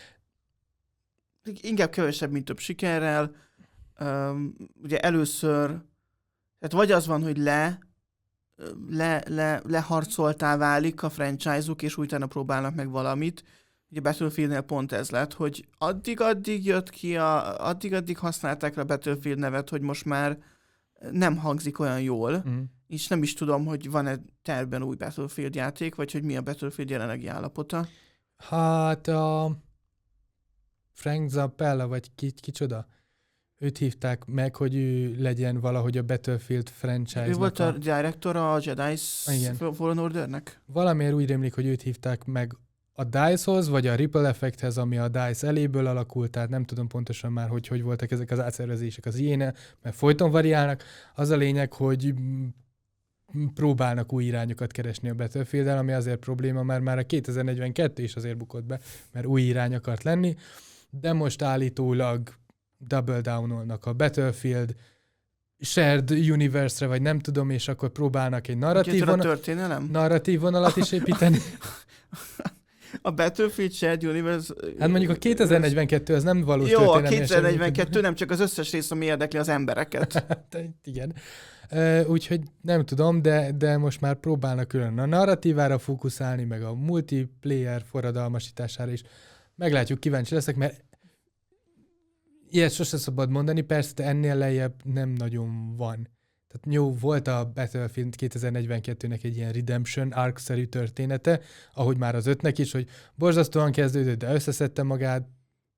Inkább kevesebb, mint több sikerrel. Um, ugye először, tehát vagy az van, hogy le, le, le, leharcoltá válik a franchise-uk, és utána próbálnak meg valamit. Ugye Battlefieldnél pont ez lett, hogy addig-addig jött ki, a, addig-addig használták a Battlefield nevet, hogy most már nem hangzik olyan jól, mm. és nem is tudom, hogy van-e tervben új Battlefield játék, vagy hogy mi a Battlefield jelenlegi állapota.
Hát a Frank Zappella, vagy ki, kicsoda? Őt hívták meg, hogy ő legyen valahogy a Battlefield franchise-nak.
Ő volt a, a director a Jedi Fallen Ordernek?
Valamiért úgy rémlik, hogy őt hívták meg a dice-hoz, vagy a Ripple Effecthez, ami a DICE eléből alakult, tehát nem tudom pontosan már, hogy hogy voltak ezek az átszervezések az ilyéne, mert folyton variálnak. Az a lényeg, hogy próbálnak új irányokat keresni a Battlefield-el, ami azért probléma, mert már a kétezer-negyvenkettő is azért bukott be, mert új irány akart lenni, de most állítólag double down-olnak a Battlefield shared universe-re, vagy nem tudom, és akkor próbálnak egy narratív,
vonal...
történelem? narratív vonalat is építeni.
A Battlefield Shared Universe...
Hát mondjuk a kétezer-negyvenkettő az nem valós
jó,
történelem.
Jó, a kétezer-negyvenkettő nem csak az összes rész, ami érdekli az embereket.
Igen. Uh, úgyhogy nem tudom, de, de most már próbálnak külön a narratívára fókuszálni, meg a multiplayer forradalmasítására is. Meglátjuk, kíváncsi leszek, mert ilyet sose szabad mondani, persze, de ennél lejjebb nem nagyon van. Tehát jó, volt a Battlefield kétezer-negyvenkettőnek egy ilyen redemption arc-szerű története, ahogy már az ötnek is, hogy borzasztóan kezdődött, de összeszedte magát,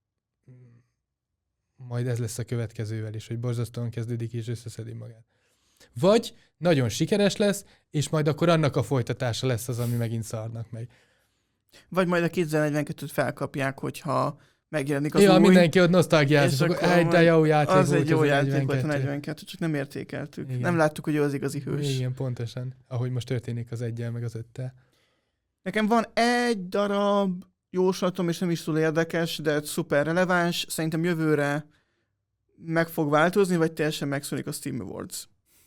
majd ez lesz a következővel is, hogy borzasztóan kezdődik és összeszedi magát. Vagy nagyon sikeres lesz, és majd akkor annak a folytatása lesz az, ami megint szarnak meg.
Vagy majd a kétezer-negyvenkettőt felkapják, hogyha megjelenik az
ja,
új.
mindenki ott nosztalgiázik, hogy egy de jó játék
az
volt
egy jó játék volt a
negyvenkettő.
negyvenkettő, csak nem értékeltük.
Igen.
Nem láttuk, hogy ő az igazi hős.
Igen, pontosan. Ahogy most történik az egyel, meg az öttel.
Nekem van egy darab jóslatom, és nem is túl érdekes, de szuper releváns. Szerintem jövőre meg fog változni, vagy teljesen megszűnik a Steam Awards.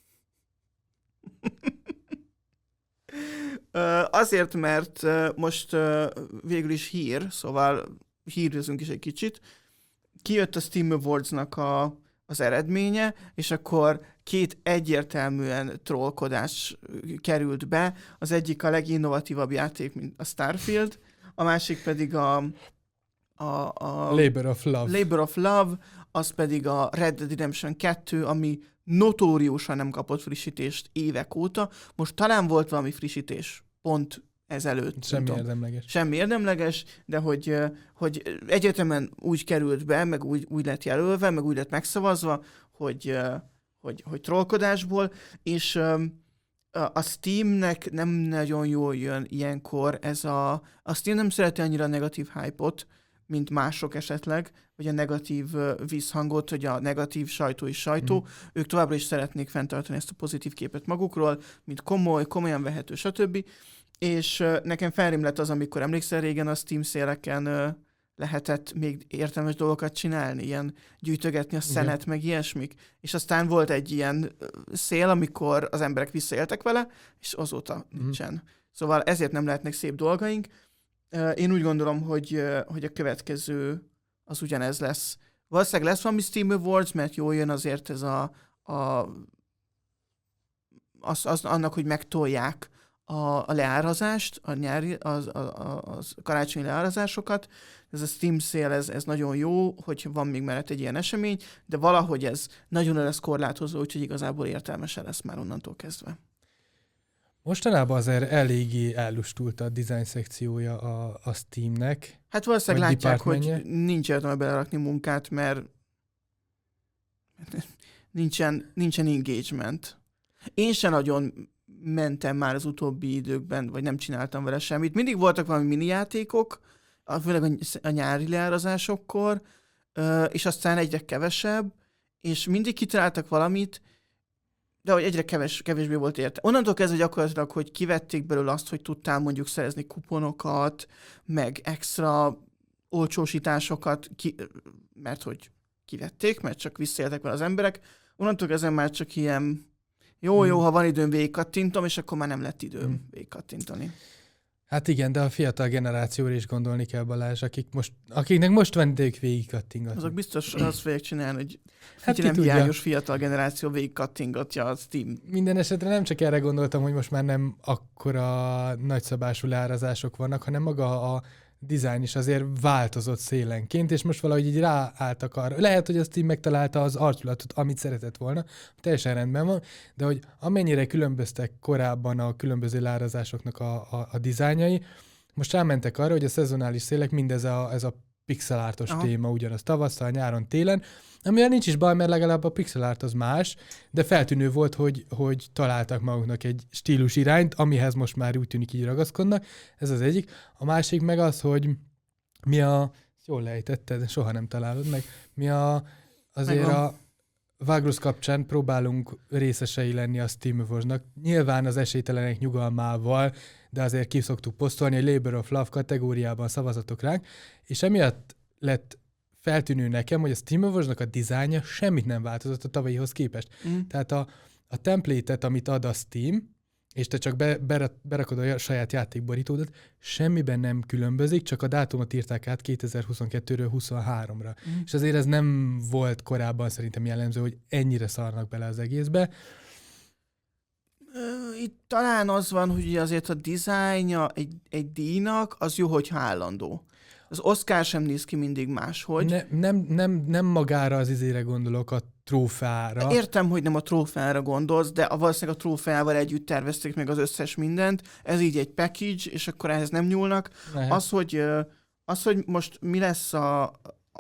Azért, mert most végül is hír, szóval hírözünk is egy kicsit. Kijött a Steam Awards-nak a, az eredménye, és akkor két egyértelműen trollkodás került be. Az egyik a leginnovatívabb játék, mint a Starfield, a másik pedig a, a, a
Labor of Love.
Labor of Love, az pedig a Red Dead Redemption kettő, ami notóriusan nem kapott frissítést évek óta. Most talán volt valami frissítés pont ezelőtt.
Semmi érdemleges.
Semmi érdemleges, de hogy, hogy egyetemen úgy került be, meg úgy, úgy lett jelölve, meg úgy lett megszavazva, hogy, hogy, hogy trollkodásból, és a Steamnek nem nagyon jól jön ilyenkor ez a... A Steam nem szereti annyira a negatív hype-ot, mint mások esetleg, vagy a negatív vízhangot, hogy a negatív sajtó is sajtó. Mm. Ők továbbra is szeretnék fenntartani ezt a pozitív képet magukról, mint komoly, komolyan vehető, stb. És nekem felrém lett az, amikor emlékszel régen a Steam széleken lehetett még értelmes dolgokat csinálni, ilyen gyűjtögetni a szenet, igen, meg ilyesmik. És aztán volt egy ilyen szél, amikor az emberek visszaéltek vele, és azóta mm. nincsen. Szóval ezért nem lehetnek szép dolgaink. Én úgy gondolom, hogy, hogy a következő az ugyanez lesz. Valószínűleg lesz valami Steam Awards, mert jól jön azért ez a, a az, az, annak, hogy megtolják a, a leárazást, a nyári, az, a, a, az karácsonyi leárazásokat. Ez a Steam Sale, ez, ez nagyon jó, hogy van még mellett egy ilyen esemény, de valahogy ez nagyon lesz korlátozó, úgyhogy igazából értelmese lesz már onnantól kezdve.
Mostanában azért eléggé ellustult a design szekciója a, a Steamnek.
Hát valószínűleg látják, hogy nincs értelme belerakni munkát, mert nincsen, nincsen engagement. Én sem nagyon mentem már az utóbbi időkben, vagy nem csináltam vele semmit. Mindig voltak valami mini játékok, főleg a nyári leárazásokkor, és aztán egyre kevesebb, és mindig kitaláltak valamit, de hogy egyre keves, kevésbé volt érte. Onnantól kezdve gyakorlatilag, hogy kivették belőle azt, hogy tudtál mondjuk szerezni kuponokat, meg extra olcsósításokat, ki, mert hogy kivették, mert csak visszaéltek vele az emberek. Onnantól kezdve már csak ilyen jó, jó, hmm. ha van időm, végigkattintom, és akkor már nem lett időm hmm. végigkattintani. Hát
igen, de a fiatal generációra is gondolni kell, Balázs, akik most, akiknek most van idők végigkattingatni.
Azok biztos azt fogják csinálni, hogy hát nem hiányos fiatal generáció végigkattingatja a Steam.
Minden esetre nem csak erre gondoltam, hogy most már nem akkora nagyszabású leárazások vannak, hanem maga a design is azért változott szélenként, és most valahogy így ráálltak arra. Lehet, hogy a Steam megtalálta az arculatot, amit szeretett volna, teljesen rendben van, de hogy amennyire különböztek korábban a különböző leárazásoknak a, a, a dizájnjai, most rámentek arra, hogy a szezonális szélek mindez a, ez a pixelártos Aha. téma, ugyanaz tavasszal, nyáron, télen, amivel nincs is baj, mert legalább a pixelárt az más, de feltűnő volt, hogy, hogy találtak maguknak egy stílus irányt, amihez most már úgy tűnik így ragaszkodnak. Ez az egyik. A másik meg az, hogy mi a... Jól lejtetted, soha nem találod meg. Mi a... Azért Megvan. a Vagrus kapcsán próbálunk részesei lenni a Steam Awards-nak. Nyilván az esélytelenek nyugalmával, de azért ki szoktuk posztolni, egy Labor of Love kategóriában szavazatok ránk, és emiatt lett feltűnő nekem, hogy a SteamOverse-nak a dizájnja semmit nem változott a tavalyihoz képest. Mm. Tehát a, a template-et, amit ad a Steam, és te csak be, berakod a saját játékborítódat, semmiben nem különbözik, csak a dátumot írták át kétezer-huszonkettőről huszonháromra. Mm. És azért ez nem volt korábban szerintem jellemző, hogy ennyire szarnak bele az egészbe.
Itt talán az van, hogy azért a dizájnja egy, egy díjnak az jó, hogy állandó. Az Oscar sem néz ki mindig máshogy.
Ne, nem, nem, nem magára az izére gondolok, a trófeára.
Értem, hogy nem a trófeára gondolsz, de a valószínűleg a trófeával együtt tervezték meg az összes mindent. Ez így egy package, és akkor ehhez nem nyúlnak. Az hogy, az, hogy most mi lesz a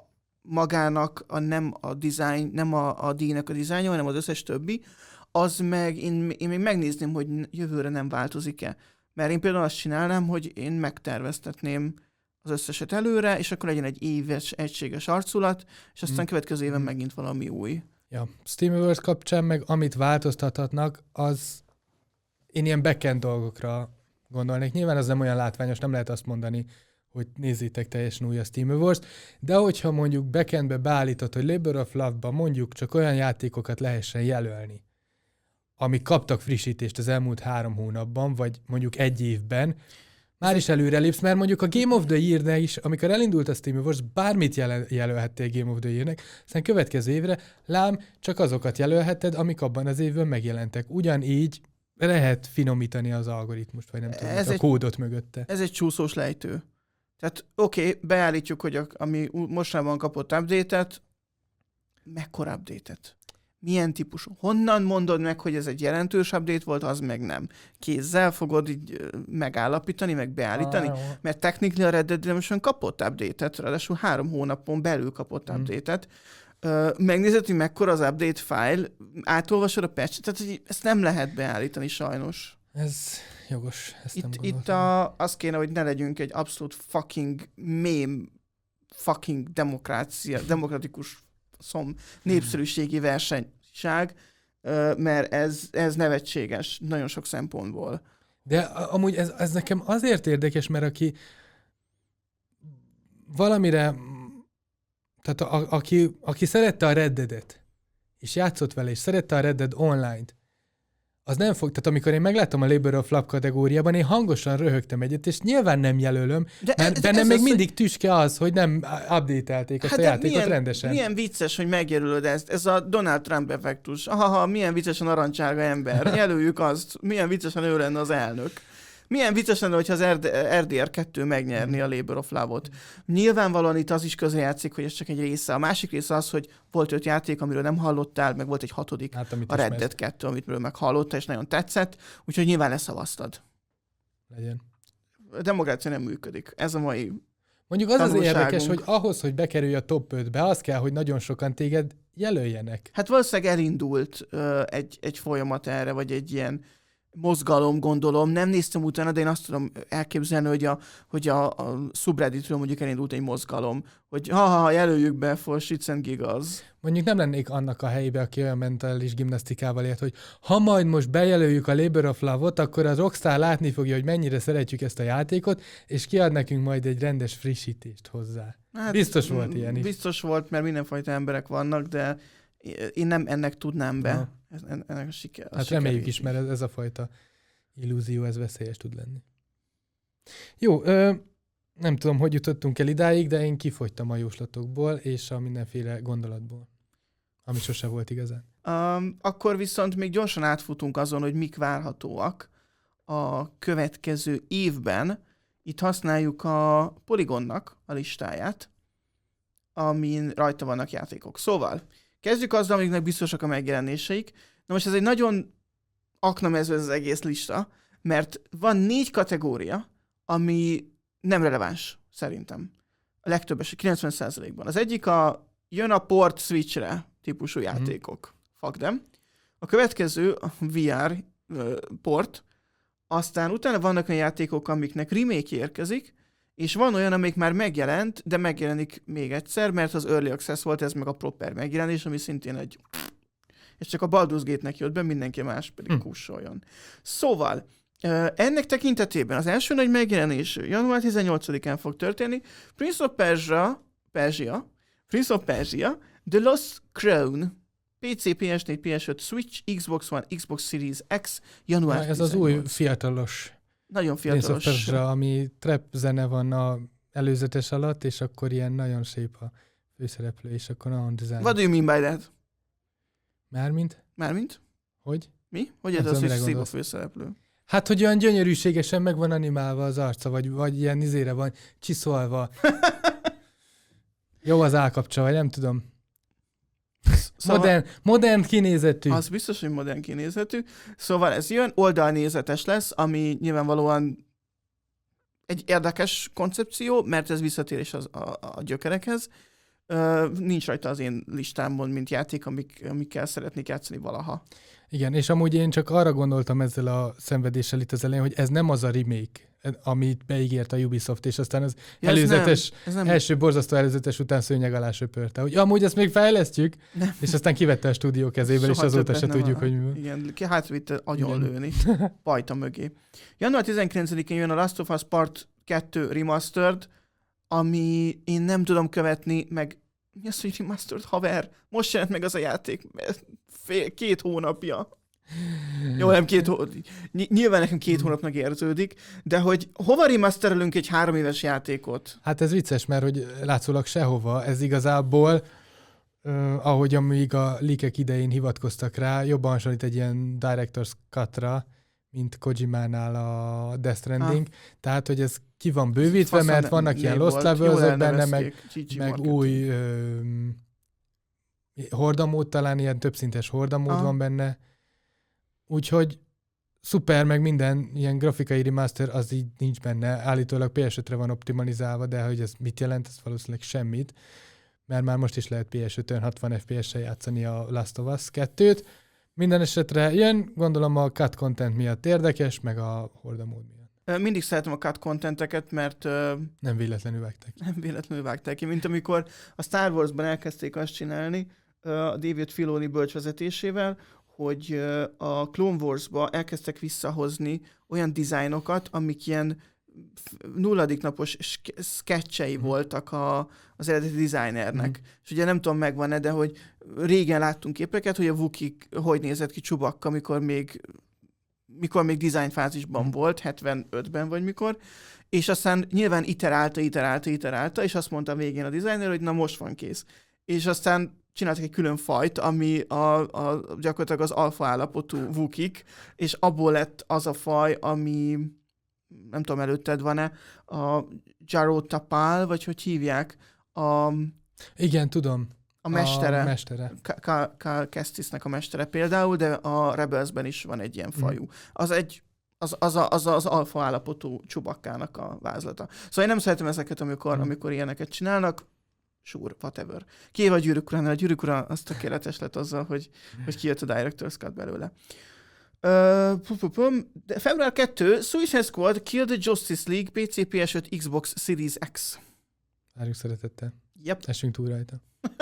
magának, a nem a design, nem a, a díjnak a dizájnja, hanem az összes többi, az meg én, én még megnézném, hogy jövőre nem változik-e. Mert én például azt csinálnám, hogy én megterveztetném az összeset előre, és akkor legyen egy éves, egységes arculat, és aztán hmm. következő éven megint valami új.
Ja, SteamOverse kapcsán meg amit változtathatnak, az én ilyen backend dolgokra gondolnék. Nyilván az nem olyan látványos, nem lehet azt mondani, hogy nézzétek teljesen új a SteamOverse-t, de hogyha mondjuk backendbe beállított, hogy Labor of Love-ban mondjuk csak olyan játékokat lehessen jelölni, amik kaptak frissítést az elmúlt három hónapban, vagy mondjuk egy évben, már is előrelépsz, mert mondjuk a Game of the Year-nek is, amikor elindult a SteamOverse, bármit jel- jelölhettél Game of the Year-nek, aztán következő évre lám csak azokat jelölheted, amik abban az évben megjelentek. Ugyanígy lehet finomítani az algoritmust, vagy nem tudom, ez a egy, kódot mögötte.
Ez egy csúszós lejtő. Tehát oké, okay, beállítjuk, hogy a, ami mostanában kapott update-et, mekkora update-et? Milyen típusú? Honnan mondod meg, hogy ez egy jelentős update volt, az meg nem? Kézzel fogod így megállapítani, meg beállítani? Ah, mert technically a Red Dead Redemption kapott update-et, ráadásul három hónapon belül kapott hmm. update-et. Uh, megnézed, hogy mekkora az update file, átolvasod a patch-et, tehát hogy ezt nem lehet beállítani sajnos.
Ez jogos, ezt
itt,
nem
itt a, az kéne, hogy ne legyünk egy abszolút fucking meme, fucking demokrácia, demokratikus szom, népszerűségi versenyság, mert ez, ez nevetséges nagyon sok szempontból.
De amúgy ez, ez nekem azért érdekes, mert aki valamire, tehát a, a, aki, aki szerette a Red Dead-et, és játszott vele, és szerette a Red Dead Online-t, az nem fog, tehát amikor én megláttam a Labor of Love kategóriában, én hangosan röhögtem egyet, és nyilván nem jelölöm, de mert bennem még az, mindig hogy... tüske az, hogy nem update-elték ezt hát a játékot
milyen,
rendesen.
Milyen vicces, hogy megjelölöd ezt. Ez a Donald Trump effektus. Ahaha, milyen vicces a narancsárga ember. Jelöljük azt. Milyen viccesen ő lenne az elnök. Milyen vicces lenne, hogyha az er dé er kettő megnyerni a Labor of Love-ot. Nyilvánvalóan itt az is közrejátszik, hogy ez csak egy része. A másik része az, hogy volt öt játék, amiről nem hallottál, meg volt egy hatodik, hát, a Red Dead kettő, amitről meghallottál, és nagyon tetszett, úgyhogy nyilván leszavaztad.
Legyen.
A demokrácia nem működik. Ez a mai
Mondjuk az az érdekes, hogy ahhoz, hogy bekerülj a top ötbe, az kell, hogy nagyon sokan téged jelöljenek.
Hát valószínűleg elindult uh, egy, egy folyamat erre, vagy egy ilyen mozgalom, gondolom. Nem néztem utána, de én azt tudom elképzelni, hogy a, hogy a, a subredditről mondjuk elindult egy mozgalom, hogy ha-ha, jelöljük be for shits and giggles.
Mondjuk nem lennék annak a helyébe, aki olyan mentális gimnasztikával élt, hogy ha majd most bejelöljük a Labor of Love-ot, akkor a Rockstar látni fogja, hogy mennyire szeretjük ezt a játékot, és kiad nekünk majd egy rendes frissítést hozzá. Hát, biztos volt ilyen is.
Biztos volt, mert mindenfajta emberek vannak, de én nem ennek tudnám be. Ha. Ennek a siker, a
hát reméljük is, mert ez, ez a fajta illúzió, ez veszélyes tud lenni. Jó, ö, nem tudom, hogy jutottunk el idáig, de én kifogytam a jóslatokból és a mindenféle gondolatból, ami sose volt igazán.
Um, akkor viszont még gyorsan átfutunk azon, hogy mik várhatóak a következő évben. Itt használjuk a Polygonnak a listáját, amin rajta vannak játékok. Szóval kezdjük azzal, amiknek biztosak a megjelenéseik. Na most ez egy nagyon aknamező ez az egész lista, mert van négy kategória, ami nem releváns, szerintem. A legtöbb eset, kilencven százalékban. Az egyik a jön a port Switchre típusú játékok. Mm. Fuck them. A következő a vé er uh, port, aztán utána vannak olyan játékok, amiknek remake érkezik, és van olyan, amik már megjelent, de megjelenik még egyszer, mert az Early Access volt, ez meg a proper megjelenés, ami szintén egy... És csak a Baldur's Gate-nek jött be, mindenki más pedig hm. kussoljon. Szóval, ennek tekintetében az első nagy megjelenés január tizennyolcadikán fog történni. Prince of Persia, Persia Prince of Persia, The Lost Crown, pé cé, pé es négy, pé es öt, Switch, Xbox One, Xbox Series X, január
Na, ez az új fiatalos
Nagyon
Prince of
fiatalos.
Persia, ami trap zene van a előzetes alatt, és akkor ilyen nagyon szép a főszereplő, és akkor nagyon design.
What do you mean by that?
Mármint?
Mármint?
Hogy?
Mi? Hogy
Nem
ez az,
tudom,
hogy
mire
szép a
gondolsz.
főszereplő?
Hát, hogy olyan gyönyörűségesen meg van animálva az arca, vagy, vagy ilyen izére van csiszolva. Jó az állkapcsa, vagy nem tudom.
Szóval,
Modern, modern kinézetű.
Az biztos, hogy modern kinézetű. Szóval ez jön, oldalnézetes lesz, ami nyilvánvalóan egy érdekes koncepció, mert ez visszatérés az, a, a gyökerekhez. Uh, nincs rajta az én listámon, mint játék, amik, amikkel szeretnék játszani valaha.
Igen, és amúgy én csak arra gondoltam ezzel a szenvedéssel itt az elején, hogy ez nem az a remake, amit beígért a Ubisoft, és aztán az
Ja,
előzetes,
ez nem, ez nem.
első borzasztó előzetes után szőnyeg alá söpörte. Hogy amúgy ezt még fejlesztjük,
Nem.
és aztán kivette a stúdió kezéből, és
Soha
azóta
többet
se
nem
tudjuk,
a-
hogy mi van.
Igen, ki hátvitte agyon
Igen.
lőni. Pajta mögé. január tizenkilencedikén jön a Last of Us Part kettő Remastered, ami én nem tudom követni, meg mi az, hogy Remastered, haver? Most jelent meg az a játék, fél, két hónapja. Jó, nem két hónap. Nyilván nekem két hónapnak érződik, de hogy hova remasterelünk egy három éves játékot?
Hát ez vicces, mert hogy látszólag sehova, ez igazából, uh, ahogy amíg a leakek idején hivatkoztak rá, jobban hasonlít egy ilyen Director's Cut-ra, mint Kojimánál a Death Stranding. Ah. Tehát, hogy ez ki van bővítve,
Faszán
mert vannak ilyen
név
lost
volt. Jól
levels benne, meg,
elnevezték. gé gé
meg
marketing.
új ö, hordamód, talán ilyen többszintes hordamód
Aha.
van benne. Úgyhogy szuper, meg minden ilyen grafikai remaster az így nincs benne. Állítólag pé es ötre van optimalizálva, de hogy ez mit jelent, ez valószínűleg semmit. Mert már most is lehet pé es ötön hatvan ef pé es-sel játszani a Last of Us kettőt. Minden esetre jön, gondolom a cut content miatt érdekes, meg a hordamód miatt.
Ö, Mindig szeretem a cut contenteket, mert ö,
Nem véletlenül vágták.
nem véletlenül vágták ki, mint amikor a Star Wars-ban elkezdték azt csinálni ö, a David Filoni bölcsvezetésével, hogy ö, a Clone Wars-ba elkezdtek visszahozni olyan dizájnokat, amik ilyen f- nulladik napos sk- sketchei
Mhm.
voltak a, az eredeti designernek.
Mhm.
És ugye nem tudom megvan-e, de hogy régen láttunk képeket, hogy a Wookiee hogy nézett ki Chewbacca, mikor még mikor még design fázisban
Mhm.
volt, hetvenötben vagy mikor, és aztán nyilván iterálta, iterálta, iterálta, és azt mondta a végén a designer, hogy na most van kész. És aztán csináltak egy külön fajt, ami a, a, gyakorlatilag az alfa állapotú Wookieek, és abból lett az a faj, ami nem tudom, előtted van-e, a Jaro Tapal, vagy hogy hívják, a,
Igen, tudom.
a mestere.
A mestere.
Cal Kestisnek a mestere például, de a Rebelsben is van egy ilyen fajú. Az egy az, az, a, az, az alfa állapotú Chewbacca-nak a vázlata. Szóval én nem szeretem ezeket, amikor,
Mm.
amikor ilyeneket csinálnak. Sure, whatever. Kiéve a Gyűrűk Uránál. A Gyűrűk Ura az tökéletes lett azzal, hogy, hogy kijött a Director's Cut belőle. Uh, pum, pum, pum. De február kettő, Suicide Squad, Kill the Justice League, pé cé, pé es öt, Xbox Series X.
Várjuk szeretettel.
Yep.
Esünk túl rajta.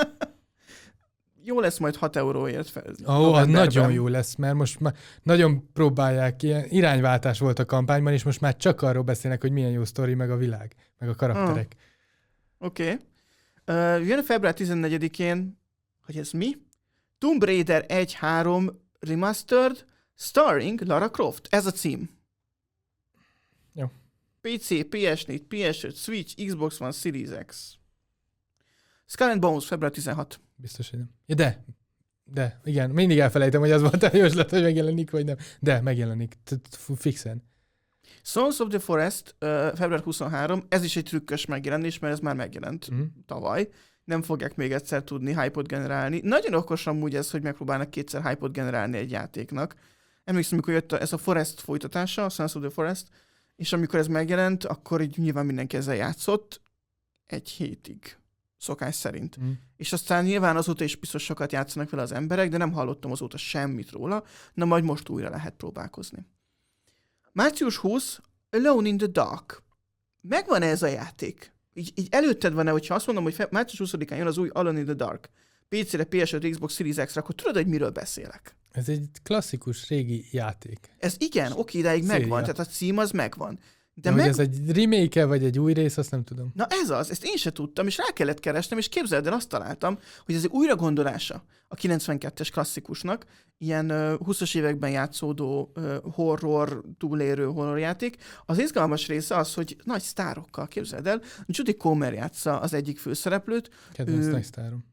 Jó lesz majd hat euróért fel.
Ó, az
novemberben.
nagyon jó lesz, mert most már nagyon próbálják, ilyen irányváltás volt a kampányban, és most már csak arról beszélnek, hogy milyen jó sztori, meg a világ, meg a karakterek.
Oké. Okay. Uh, jön február tizennegyedikén, hogy ez mi? Tomb Raider egy három Remastered, starring Lara Croft. Ez a cím.
Jó.
pé cé, pé es négy, pé es öt, Switch, Xbox One, Series X. Skull and Bones, február tizenhat.
Biztos, hogy nem. Ja, de, de, igen, mindig elfelejtem, hogy az volt a jóslat, hogy megjelenik, vagy nem. De, megjelenik. Fixen.
Sons of the Forest, uh, február huszonharmadika, ez is egy trükkös megjelenés, mert ez már megjelent
Mhm.
tavaly. Nem fogják még egyszer tudni hype-ot generálni. Nagyon okos amúgy ez, hogy megpróbálnak kétszer hype-ot generálni egy játéknak. Emlékszem, amikor jött a, ez a Forest folytatása, a Sons of the Forest, és amikor ez megjelent, akkor így nyilván mindenki ezzel játszott egy hétig, szokás szerint.
Mhm.
És aztán nyilván azóta is biztos sokat játszanak vele az emberek, de nem hallottam azóta semmit róla, na majd most újra lehet próbálkozni. március huszadika, Alone in the Dark. Megvan-e ez a játék? Így, így előtted van-e, hogyha azt mondom, hogy fe- március huszadikán jön az új Alone in the Dark, pé cére, pé es öt, Xbox Series X-re, akkor tudod, hogy miről beszélek?
Ez egy klasszikus régi játék.
Ez igen, oké, ideig
Széria.
megvan, tehát a cím az megvan.
De, de meg... hogy ez egy remake-e, vagy egy új rész, azt nem tudom.
Na ez az, ezt én se tudtam, és rá kellett keresnem, és képzeld el, azt találtam, hogy ez egy újragondolása a kilencvenkettes klasszikusnak, ilyen uh, húszas években játszódó uh, horror, túlélő horrorjáték. Az izgalmas része az, hogy nagy sztárokkal, képzeld el, Judy Comer játsza az egyik főszereplőt.
Kedvenc ő... nagy sztárom.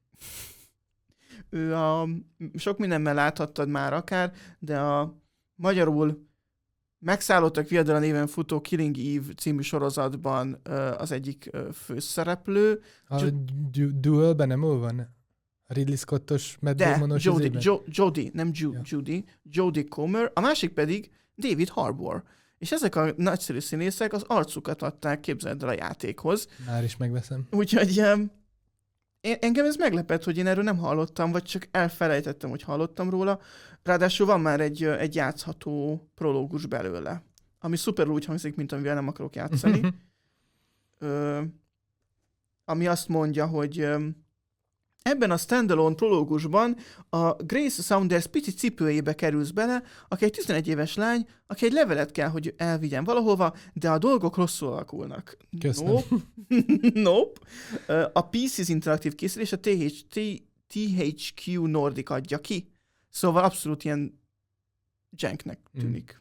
Ő a, sok mindenben láthattad már akár, de a magyarul Megszállottak viadala néven futó Killing Eve című sorozatban uh, az egyik uh, főszereplő.
A Ju- Duelben nem ő van? A Ridley Scottos Matt Damonos
Jodie, jo- Jodie, nem Ju- ja. Judy, Jodie Comer, a másik pedig David Harbour. És ezek a nagyszerű színészek az arcukat adták, képzeld el, a játékhoz.
Már is megveszem.
Úgyhogy um, engem ez meglepett, hogy én erről nem hallottam, vagy csak elfelejtettem, hogy hallottam róla. Ráadásul van már egy, egy játszható prológus belőle, ami szuperül úgy hangzik, mint amivel nem akarok játszani. Ö, ami azt mondja, hogy ö, ebben a standalone prológusban a Grace Saunders pici cipőjébe kerülsz bele, aki egy tizenegy éves lány, aki egy levelet kell, hogy elvigyen valahova, de a dolgok rosszul alakulnak.
Köszönöm.
Nope. nope. A Pieces interaktív készülés a té há kú Nordic adja ki. Szóval abszolút ilyen janknek tűnik. Mm.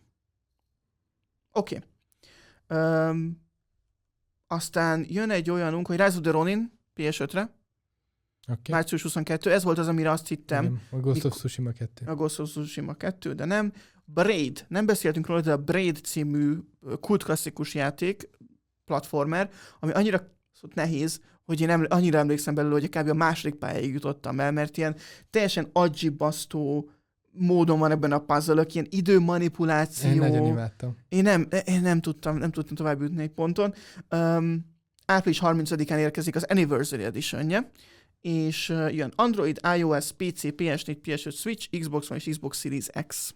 Oké. Okay. Um, aztán jön egy olyanunk, hogy Rise of the Ronin pé es ötre.
Okay.
március huszonkettő. Ez volt az, amire azt hittem.
Igen, a Ghost of Tsushima kettő.
A Ghost of Tsushima kettő, de nem. Braid. Nem beszéltünk róla, de a Braid című kultklasszikus játék, platformer, ami annyira nehéz, hogy én eml- annyira emlékszem belőle, hogy kb. A második pályáig jutottam el, mert ilyen teljesen aggyibasztó módon van ebben a puzzle-ök, ilyen időmanipuláció.
Én nagyon imádtam.
Én nem, én nem tudtam, nem tudtam tovább jutni egy ponton. Um, április harmincadikán érkezik az Anniversary Edition-je, és uh, jön Android, iOS, pé cé, pé es négy, pé es öt, Switch, Xbox One és Xbox Series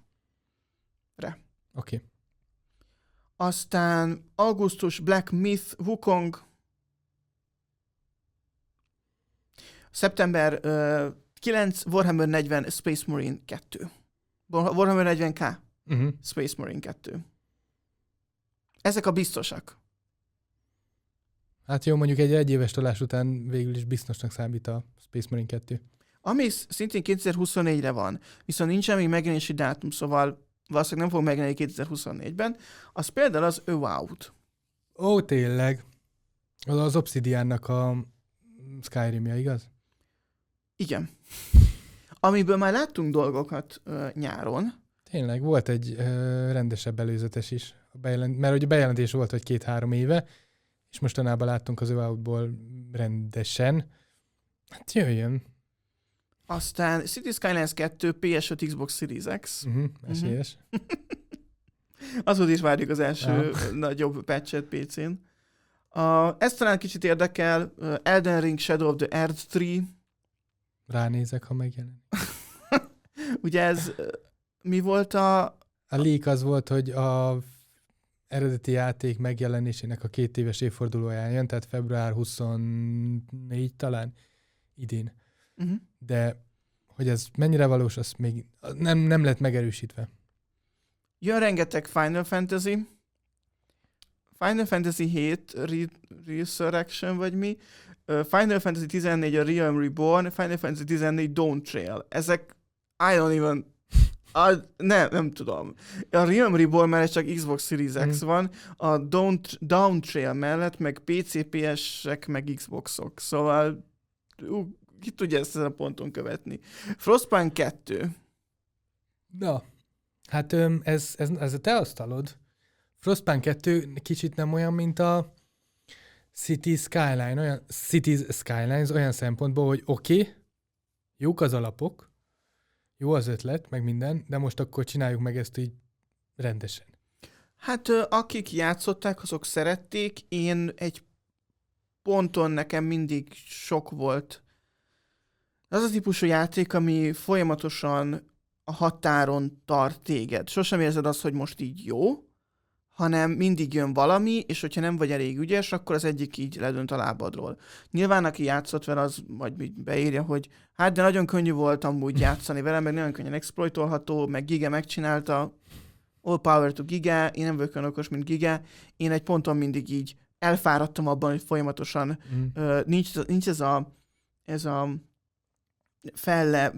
X-re.
Oké. Okay.
Aztán augusztus Black Myth, Wukong. Szeptember uh, kilenc, Warhammer negyven, Space Marine kettő. Warhammer negyven ká, uh-huh. Space Marine kettő. Ezek a biztosak.
Hát jó, mondjuk egy egyéves tolás után végül is biztosnak számít a Space Marine kettő.
Ami szintén kétezer-huszonnégyre van, viszont nincsen még megjelenési dátum, szóval valószínűleg nem fog megjelenni kétezer-huszonnégyben. Az például az Avowed.
Ó, tényleg. Az az Obsidiannak a Skyrim-ja, igaz?
Igen. Amiből már láttunk dolgokat uh, nyáron.
Tényleg, volt egy uh, rendesebb előzetes is. A bejelent... Mert ugye bejelentés volt, hogy két-három éve, és mostanában láttunk az Avowedból rendesen. Hát jöjjön.
Aztán City Skylines kettő, pé es öt, Xbox Series X.
Uh-huh, esélyes.
Uh-huh. Azóta is várjuk az első ah. nagyobb patchet pé cén. Uh, ezt talán kicsit érdekel. Uh, Elden Ring Shadow of the Earth három.
Ránézek, ha megjelen.
Ugye ez uh, mi volt a...
A leak az volt, hogy a eredeti játék megjelenésének a két éves évfordulóján jön, tehát február huszonnégy talán idén. Uh-huh. De hogy ez mennyire valós, az még nem, nem lett megerősítve.
Jön rengeteg Final Fantasy. Final Fantasy hét Re- Resurrection, vagy mi. Uh, Final Fantasy tizennégy a Realm Reborn, Final Fantasy tizennégy Dawn Trail. Ezek I don't even... A, nem, nem tudom. A Realm Reborn mellett csak Xbox Series X mm. van, a Dawn, Dawn Trail mellett meg pé cé, pé es-ek, meg Xboxok. Szóval ú, ki tudja ezt ezen a ponton követni. Frostpunk kettő.
Na, hát ez, ez, ez a te asztalod. Frostpunk kettő kicsit nem olyan, mint a City Skyline, olyan, Cities Skylines olyan szempontból, hogy oké, okay, jók az alapok, jó az ötlet, meg minden, de most akkor csináljuk meg ezt így rendesen.
Hát akik játszották, azok szerették. Én egy ponton nekem mindig sok volt. Az a típusú játék, ami folyamatosan a határon tart téged. Sosem érzed azt, hogy most így jó, hanem mindig jön valami, és hogyha nem vagy elég ügyes, akkor az egyik így ledönt a lábadról. Nyilván, aki játszott vele, az majd beírja, hogy hát de nagyon könnyű volt amúgy játszani vele, meg nagyon könnyen exploitolható, meg Giga megcsinálta. all power to Giga, én nem vagyok olyan okos, mint Giga, én egy ponton mindig így elfáradtam abban, hogy folyamatosan
Mm.
uh, nincs, nincs ez a, ez a felle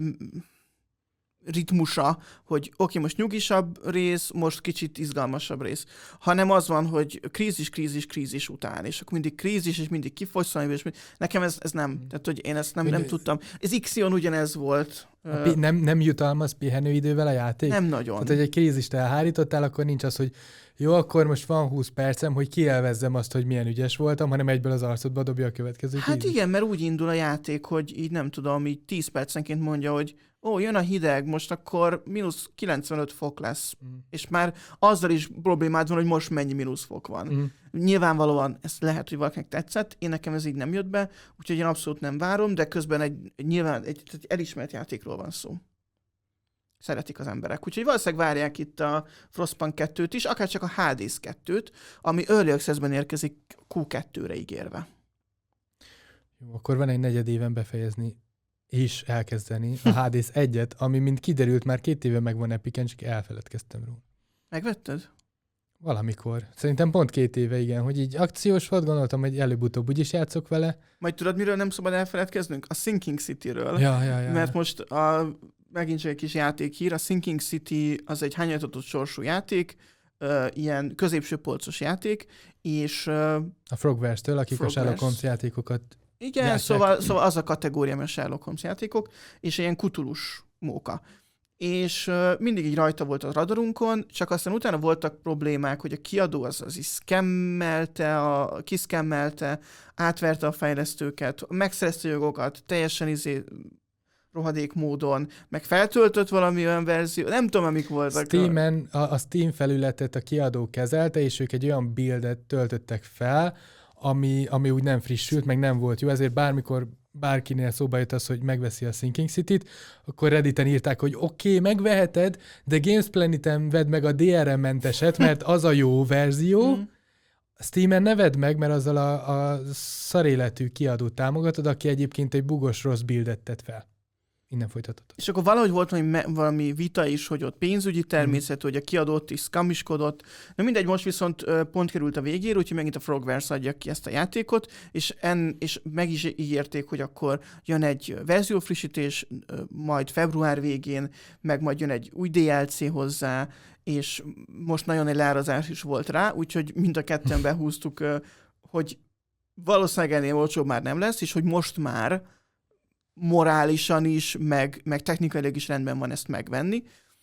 ritmusa, hogy oké, okay, most nyugisabb rész, most kicsit izgalmasabb rész, hanem az van, hogy krízis, krízis, krízis után, és akkor mindig krízis, és mindig kifogyszom, és mind... nekem ez, ez nem, mm. tehát hogy én ezt nem, nem tudtam. Ez Ixion ugyanez volt.
Pi- nem, nem jutalmaz pihenőidővel a játék?
Nem nagyon.
Tehát, hogy egy krízist elhárítottál, akkor nincs az, hogy jó, akkor most van húsz percem, hogy kielvezzem azt, hogy milyen ügyes voltam, hanem egyből az arcodba dobja a következő
Hát
krízis.
igen, mert úgy indul a játék, hogy így nem tudom, így tíz percenként mondja, hogy ó, jön a hideg, most akkor mínusz kilencvenöt fok lesz. Mm. És már azzal is problémád van, hogy most mennyi mínusz fok van. Mm. Nyilvánvalóan ez lehet, hogy valakinek tetszett, én nekem ez így nem jött be, úgyhogy én abszolút nem várom, de közben egy, nyilván egy, egy elismert játékról van szó. Szeretik az emberek. Úgyhogy valószínűleg várják itt a Frostpunk kettőt is, akár csak a Hades kettőt, ami Early Access-ben érkezik kú kettőre ígérve.
Jó, akkor van egy negyed éven befejezni és elkezdeni a Hades egyet, ami mint kiderült már két éve megvan Epicen, csak elfeledkeztem róla.
Megvetted?
Valamikor. Szerintem pont két éve, igen, hogy így akciós volt, gondoltam, hogy előbb-utóbb úgyis játszok vele.
Majd tudod, miről nem szabad elfeledkeznünk? A Sinking City-ről.
Ja, ja, ja.
Mert most a, megint csak egy kis játékhír, a Sinking City az egy hányatatott sorsú játék, uh, ilyen középső polcos játék, és... Uh,
a Frogwares-től, akik Frogwares. A Sherlock Holmes játékokat
igen, szóval, szóval az a kategória, mert Sherlock Holmes játékok, és ilyen kutulus móka. És uh, mindig így rajta volt a radarunkon, csak aztán utána voltak problémák, hogy a kiadó az, az is szkemmelte, a, kiszkemmelte, átverte a fejlesztőket, megszerezte jogokat, teljesen izé rohadék módon, meg feltöltött valami olyan verzió, nem tudom, amik voltak.
Steamen a, a Steam felületet a kiadó kezelte, és ők egy olyan buildet töltöttek fel, ami, ami úgy nem frissült, meg nem volt jó, ezért bármikor bárkinél szóba jött az, hogy megveszi a Sinking City-t, akkor Redditen írták, hogy oké, okay, megveheted, de Games Planet-en vedd meg a dé er em-menteset, mert az a jó verzió. Mm. Steamen ne vedd meg, mert azzal a, a szaréletű kiadót támogatod, aki egyébként egy bugos rossz buildet tett fel. Innen folytatod.
És akkor valahogy volt valami, valami vita is, hogy ott pénzügyi természetű, mm. hogy a kiadót is szkamiskodott. Na mindegy, most viszont pont került a végére, úgyhogy megint a Frogwares adja ki ezt a játékot, és, en, és meg is ígérték, hogy akkor jön egy verziófrissítés, majd február végén, meg majd jön egy új dé el cé hozzá, és most nagyon egy leárazás is volt rá, úgyhogy mind a ketten behúztuk, hogy valószínűleg ennél olcsóbb már nem lesz, és hogy most már morálisan is, meg, meg technikailag is rendben van ezt megvenni.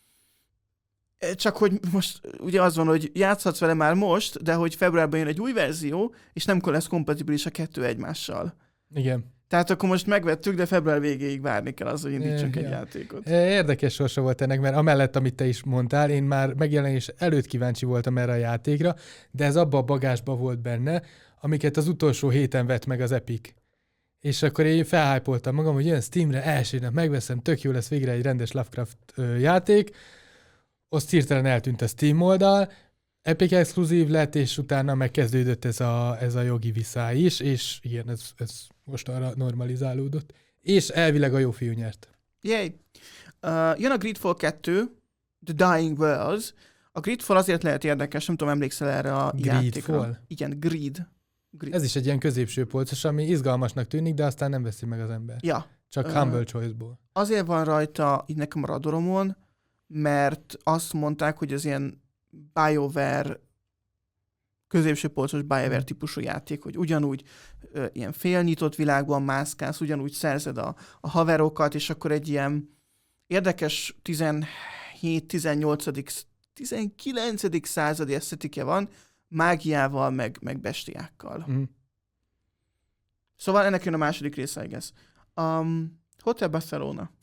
Csak hogy most ugye az van, hogy játszhatsz vele már most, de hogy februárban jön egy új verzió, és nem lesz kompatibilis a kettő egymással.
Igen.
Tehát akkor most megvettük, de február végéig várni kell az, hogy indítsunk egy ja. játékot.
Érdekes sorsa volt ennek, mert amellett, amit te is mondtál, én már megjelenés előtt kíváncsi voltam erre a játékra, de ez abba a bagásba volt benne, amiket az utolsó héten vett meg az Epic. És akkor én felhypoltam magam, hogy jön Steamre, első nap megveszem, tök jó lesz végre egy rendes Lovecraft ö, játék. Azt hirtelen eltűnt a Steam oldal, Epic exkluzív lett, és utána megkezdődött ez a, ez a jogi viszály is, és igen, ez, ez most arra normalizálódott. És elvileg a jó fiú nyert.
Yay! Uh, jön a Greedfall kettő, The Dying Worlds. A Greedfall azért lehet érdekes, nem tudom, emlékszel erre a
Greedfall?
játékra. Igen, Greed. Greed.
Ez is egy ilyen középső polcos, ami izgalmasnak tűnik, de aztán nem veszi meg az ember.
Ja.
Csak uh, humble choice-ból.
Azért van rajta így nekem a radaromon, mert azt mondták, hogy az ilyen BioWare, középső polcos BioWare típusú játék, hogy ugyanúgy ö, ilyen félnyitott világban mászkálsz, ugyanúgy szerzed a, a haverokat, és akkor egy ilyen érdekes tizenhét tizennyolcadik tizenkilencedik századi esztetike van, mágiával, meg, meg bestiákkal. Mm. Szóval ennek jön a második része, I guess. Um, Hotel Barcelona.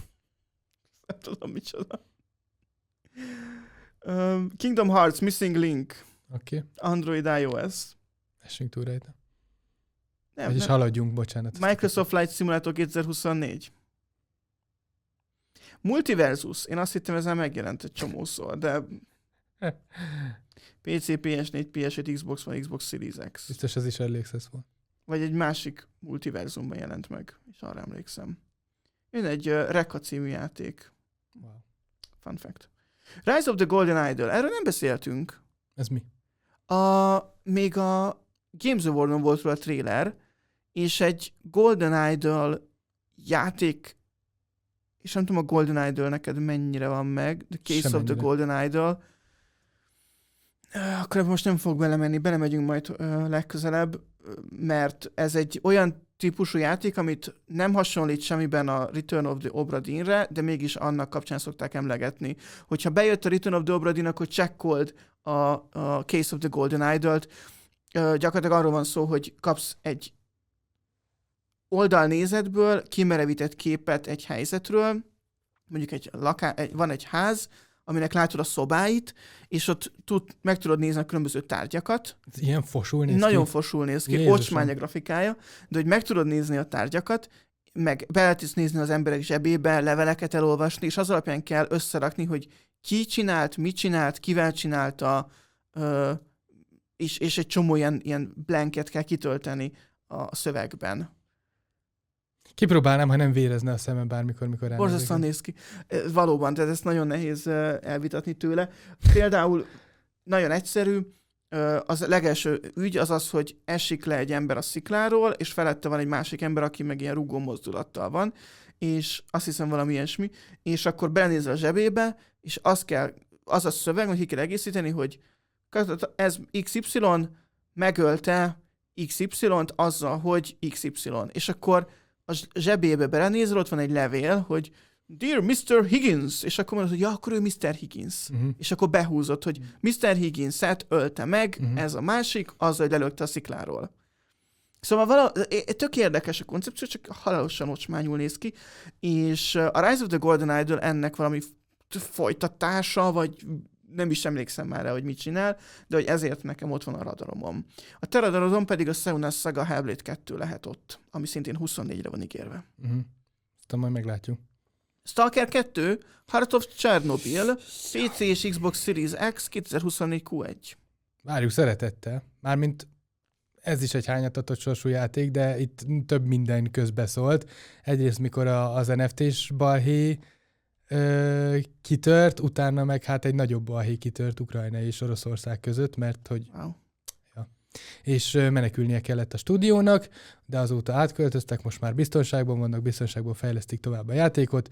Nem tudom, micsoda. Um, Kingdom Hearts, Missing Link.
Oké. Okay.
Android iOS.
Essünk túl rajta.
Nem,
Vagyis
nem.
haladjunk, bocsánat.
Microsoft Flight Simulator kétezer-huszonnégy. Multiversus. Én azt hittem, ezzel megjelent egy csomószor, de pé cé, pé es négy, pé es öt, Xbox One, Xbox Series X.
Biztos ez is early access volt.
Vagy egy másik multiverzumban jelent meg, és arra emlékszem. Jön egy uh, Rekka című játék.
Wow.
Fun fact. Rise of the Golden Idol, erről nem beszéltünk.
Ez mi?
A, még a Games Awardon volt róla a trailer, és egy Golden Idol játék, és nem tudom, a Golden Idol neked mennyire van meg, The Case
Sem
of the
ennyire.
Golden Idol. Akkor most nem fog belemenni, belemegyünk majd uh, legközelebb, mert ez egy olyan típusú játék, amit nem hasonlít semmiben a Return of the Obra Dinn-re, de mégis annak kapcsán szokták emlegetni. Hogyha bejött a Return of the Obra Dinn, akkor csekkold a, a Case of the Golden Idol-t. Uh, gyakorlatilag arról van szó, hogy kapsz egy oldalnézetből kimerevített képet egy helyzetről, mondjuk egy laká- egy, van egy ház, aminek látod a szobáit, és ott tud, meg tudod nézni a különböző tárgyakat.
Ez ilyen fosul néz
Nagyon
ki.
fosul néz ki,
Jézusom.
ocsmány a grafikája, de hogy meg tudod nézni a tárgyakat, meg be lehet is nézni az emberek zsebébe, leveleket elolvasni, és az alapján kell összerakni, hogy ki csinált, mit csinált, kivel csinálta, ö, és, és egy csomó ilyen, ilyen blanket kell kitölteni a szövegben.
Kipróbálnám, ha nem vérezne a szemem bármikor, mikor elnézik.
Borzasztóan néz ki. E, Valóban, tehát ezt nagyon nehéz e, elvitatni tőle. Például nagyon egyszerű, e, az legelső ügy az az, hogy esik le egy ember a szikláról, és felette van egy másik ember, aki meg ilyen rugó mozdulattal van, és azt hiszem valami ilyesmi, és akkor belenézel a zsebébe, és az kell, az a szöveg, hogy ki kell egészíteni, hogy ez iksz ipszilon megölte iksz ipszilont azzal, hogy iksz ipszilon. És akkor a zsebébe belenézel, ott van egy levél, hogy Dear miszter Higgins, és akkor mondod, hogy ja, akkor ő miszter Higgins.
Uh-huh.
És akkor behúzott, hogy miszter Higgins-et ölte meg,
Uh-huh.
ez a másik, azzal, hogy lelökte a szikláról. Szóval vala, tök érdekes a koncepció, csak halálosan ocsmányul néz ki, és a Rise of the Golden Idol ennek valami folytatása, vagy nem is emlékszem már rá, hogy mit csinál, de hogy ezért nekem ott van a radaromon. A te radarodon pedig a Senua's Saga Hellblade kettő lehet ott, ami szintén huszonnégyre van ígérve.
Uh-huh. Aztán majd meglátjuk.
Stalker kettő, Heart of Chernobyl, pé cé és Xbox Series X kétezer-huszonnégy kú egy.
Várjuk szeretettel. Mármint ez is egy hányatatott sorsú játék, de itt több minden közbeszólt. Egyrészt, mikor a, az en ef té-s balhé ö, kitört, utána meg hát egy nagyobb balhé kitört Ukrajna és Oroszország között, mert hogy...
Wow.
Ja. És ö, menekülnie kellett a stúdiónak, de azóta átköltöztek, most már biztonságban vannak, biztonságban fejlesztik tovább a játékot.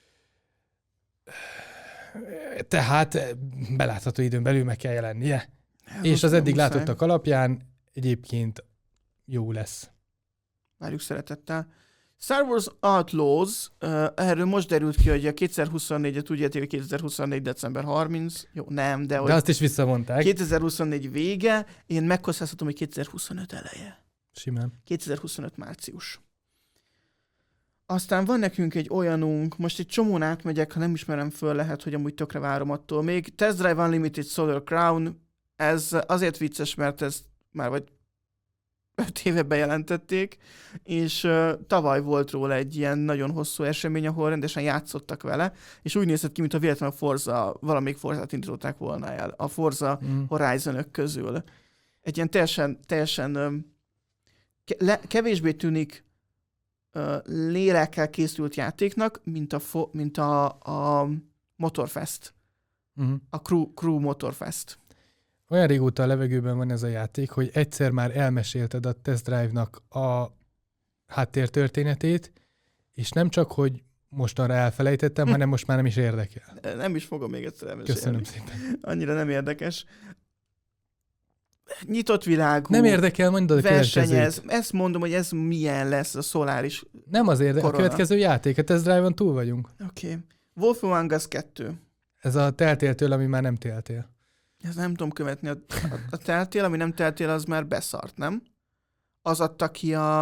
Tehát belátható időn belül meg kell jelennie.
Ez
És az eddig
muszáj.
látottak alapján egyébként jó lesz.
Várjuk szeretettel. Star Wars Outlaws, uh, erről most derült ki, hogy a kétezer-huszonnégyet úgy érték, hogy kétezer-huszonnégy december harminc. Jó, nem, de,
De
hogy
azt is visszavonták.
kétezer-huszonnégy vége, én meghosszázhatom, hogy kétezer-huszonöt eleje.
Simán.
kétezer-huszonöt március. Aztán van nekünk egy olyanunk, most egy csomón átmegyek, ha nem ismerem föl, lehet, hogy amúgy tökre várom attól még. Test Drive Unlimited Solar Crown, ez azért vicces, mert ez már vagy öt éve bejelentették, és uh, tavaly volt róla egy ilyen nagyon hosszú esemény, ahol rendesen játszottak vele, és úgy nézett ki, mint a véletlenül a Forza, valamelyik Forzát indították volna el, a Forza
Mm.
Horizon-ök közül. Egy ilyen teljesen, teljesen um, ke- le- kevésbé tűnik uh, lélekkel készült játéknak, mint a, fo- mint a, a Motorfest,
Mm.
a Crew, Crew Motorfest.
Olyan régóta a levegőben van ez a játék, hogy egyszer már elmesélted a Test Drive-nak a háttértörténetét, és nem csak, hogy mostanra elfelejtettem,
Hm.
hanem most már nem is érdekel.
Nem is fogom még egyszer elmesélni.
Köszönöm szépen.
Annyira nem érdekes. Nyitott világú.
Nem érdekel, mondod a
versenyez.
következőt.
Ezt mondom, hogy ez milyen lesz a Solaris.
Nem az érdekel, a
Korona.
következő játék, a Test Drive-on túl vagyunk.
Oké. Okay. Wolf Among Us kettő.
Ez a teltéltől, ami már nem téltél.
Ez nem tudom követni. A, a, a teltél, ami nem teltél, az már beszart, nem? Az adta ki a...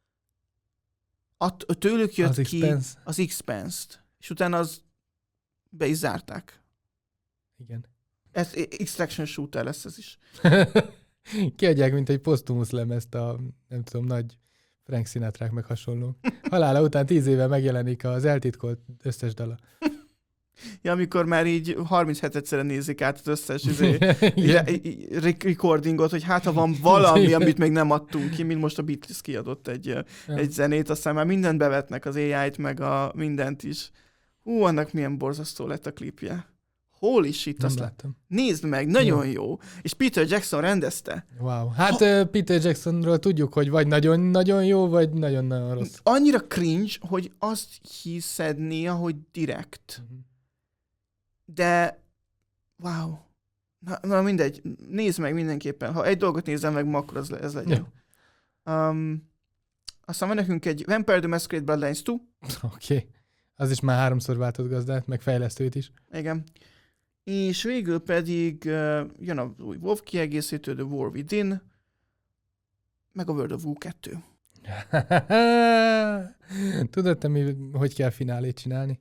a tőlük jött
Az
ki
Expanse.
az Expanse-t. És utána az be is zárták.
Igen.
Ez Extraction Shooter lesz ez is.
Kiadják, mint egy posztumusz lemezt a, nem tudom, nagy Frank Sinatrák meg hasonló. Halála után tíz éve megjelenik az eltitkolt összes dala.
Ja, amikor már így harminchetedszere nézik át az összes izé,
Igen.
re- recordingot, hogy hát ha van valami, amit még nem adtunk ki, mint most a Beatles kiadott egy,
Ja.
egy zenét, aztán már mindent bevetnek, az á í-t, meg a mindent is. Hú, annak milyen borzasztó lett a klipje. holy shit,
Nem
azt
láttam.
nézd meg, nagyon jó. jó. És Peter Jackson rendezte.
Wow. Hát ha... Peter Jacksonról tudjuk, hogy vagy nagyon-nagyon jó, vagy nagyon-nagyon rossz.
Annyira cringe, hogy azt hiszed néha, hogy direkt. Uh-huh. De wow. Na, na mindegy, nézd meg mindenképpen. Ha egy dolgot nézem meg, ma akkor az, ez legyen. Ja. Um, aztán van nekünk egy Vampire the Masquerade Bloodlines kettő.
Oké. Okay. Az is már háromszor váltott gazdát, meg fejlesztőt is.
Igen. És végül pedig uh, jön a új WoW kiegészítő, The War Within, meg a World of War kettő.
Tudod te, mi, hogy kell finálét csinálni?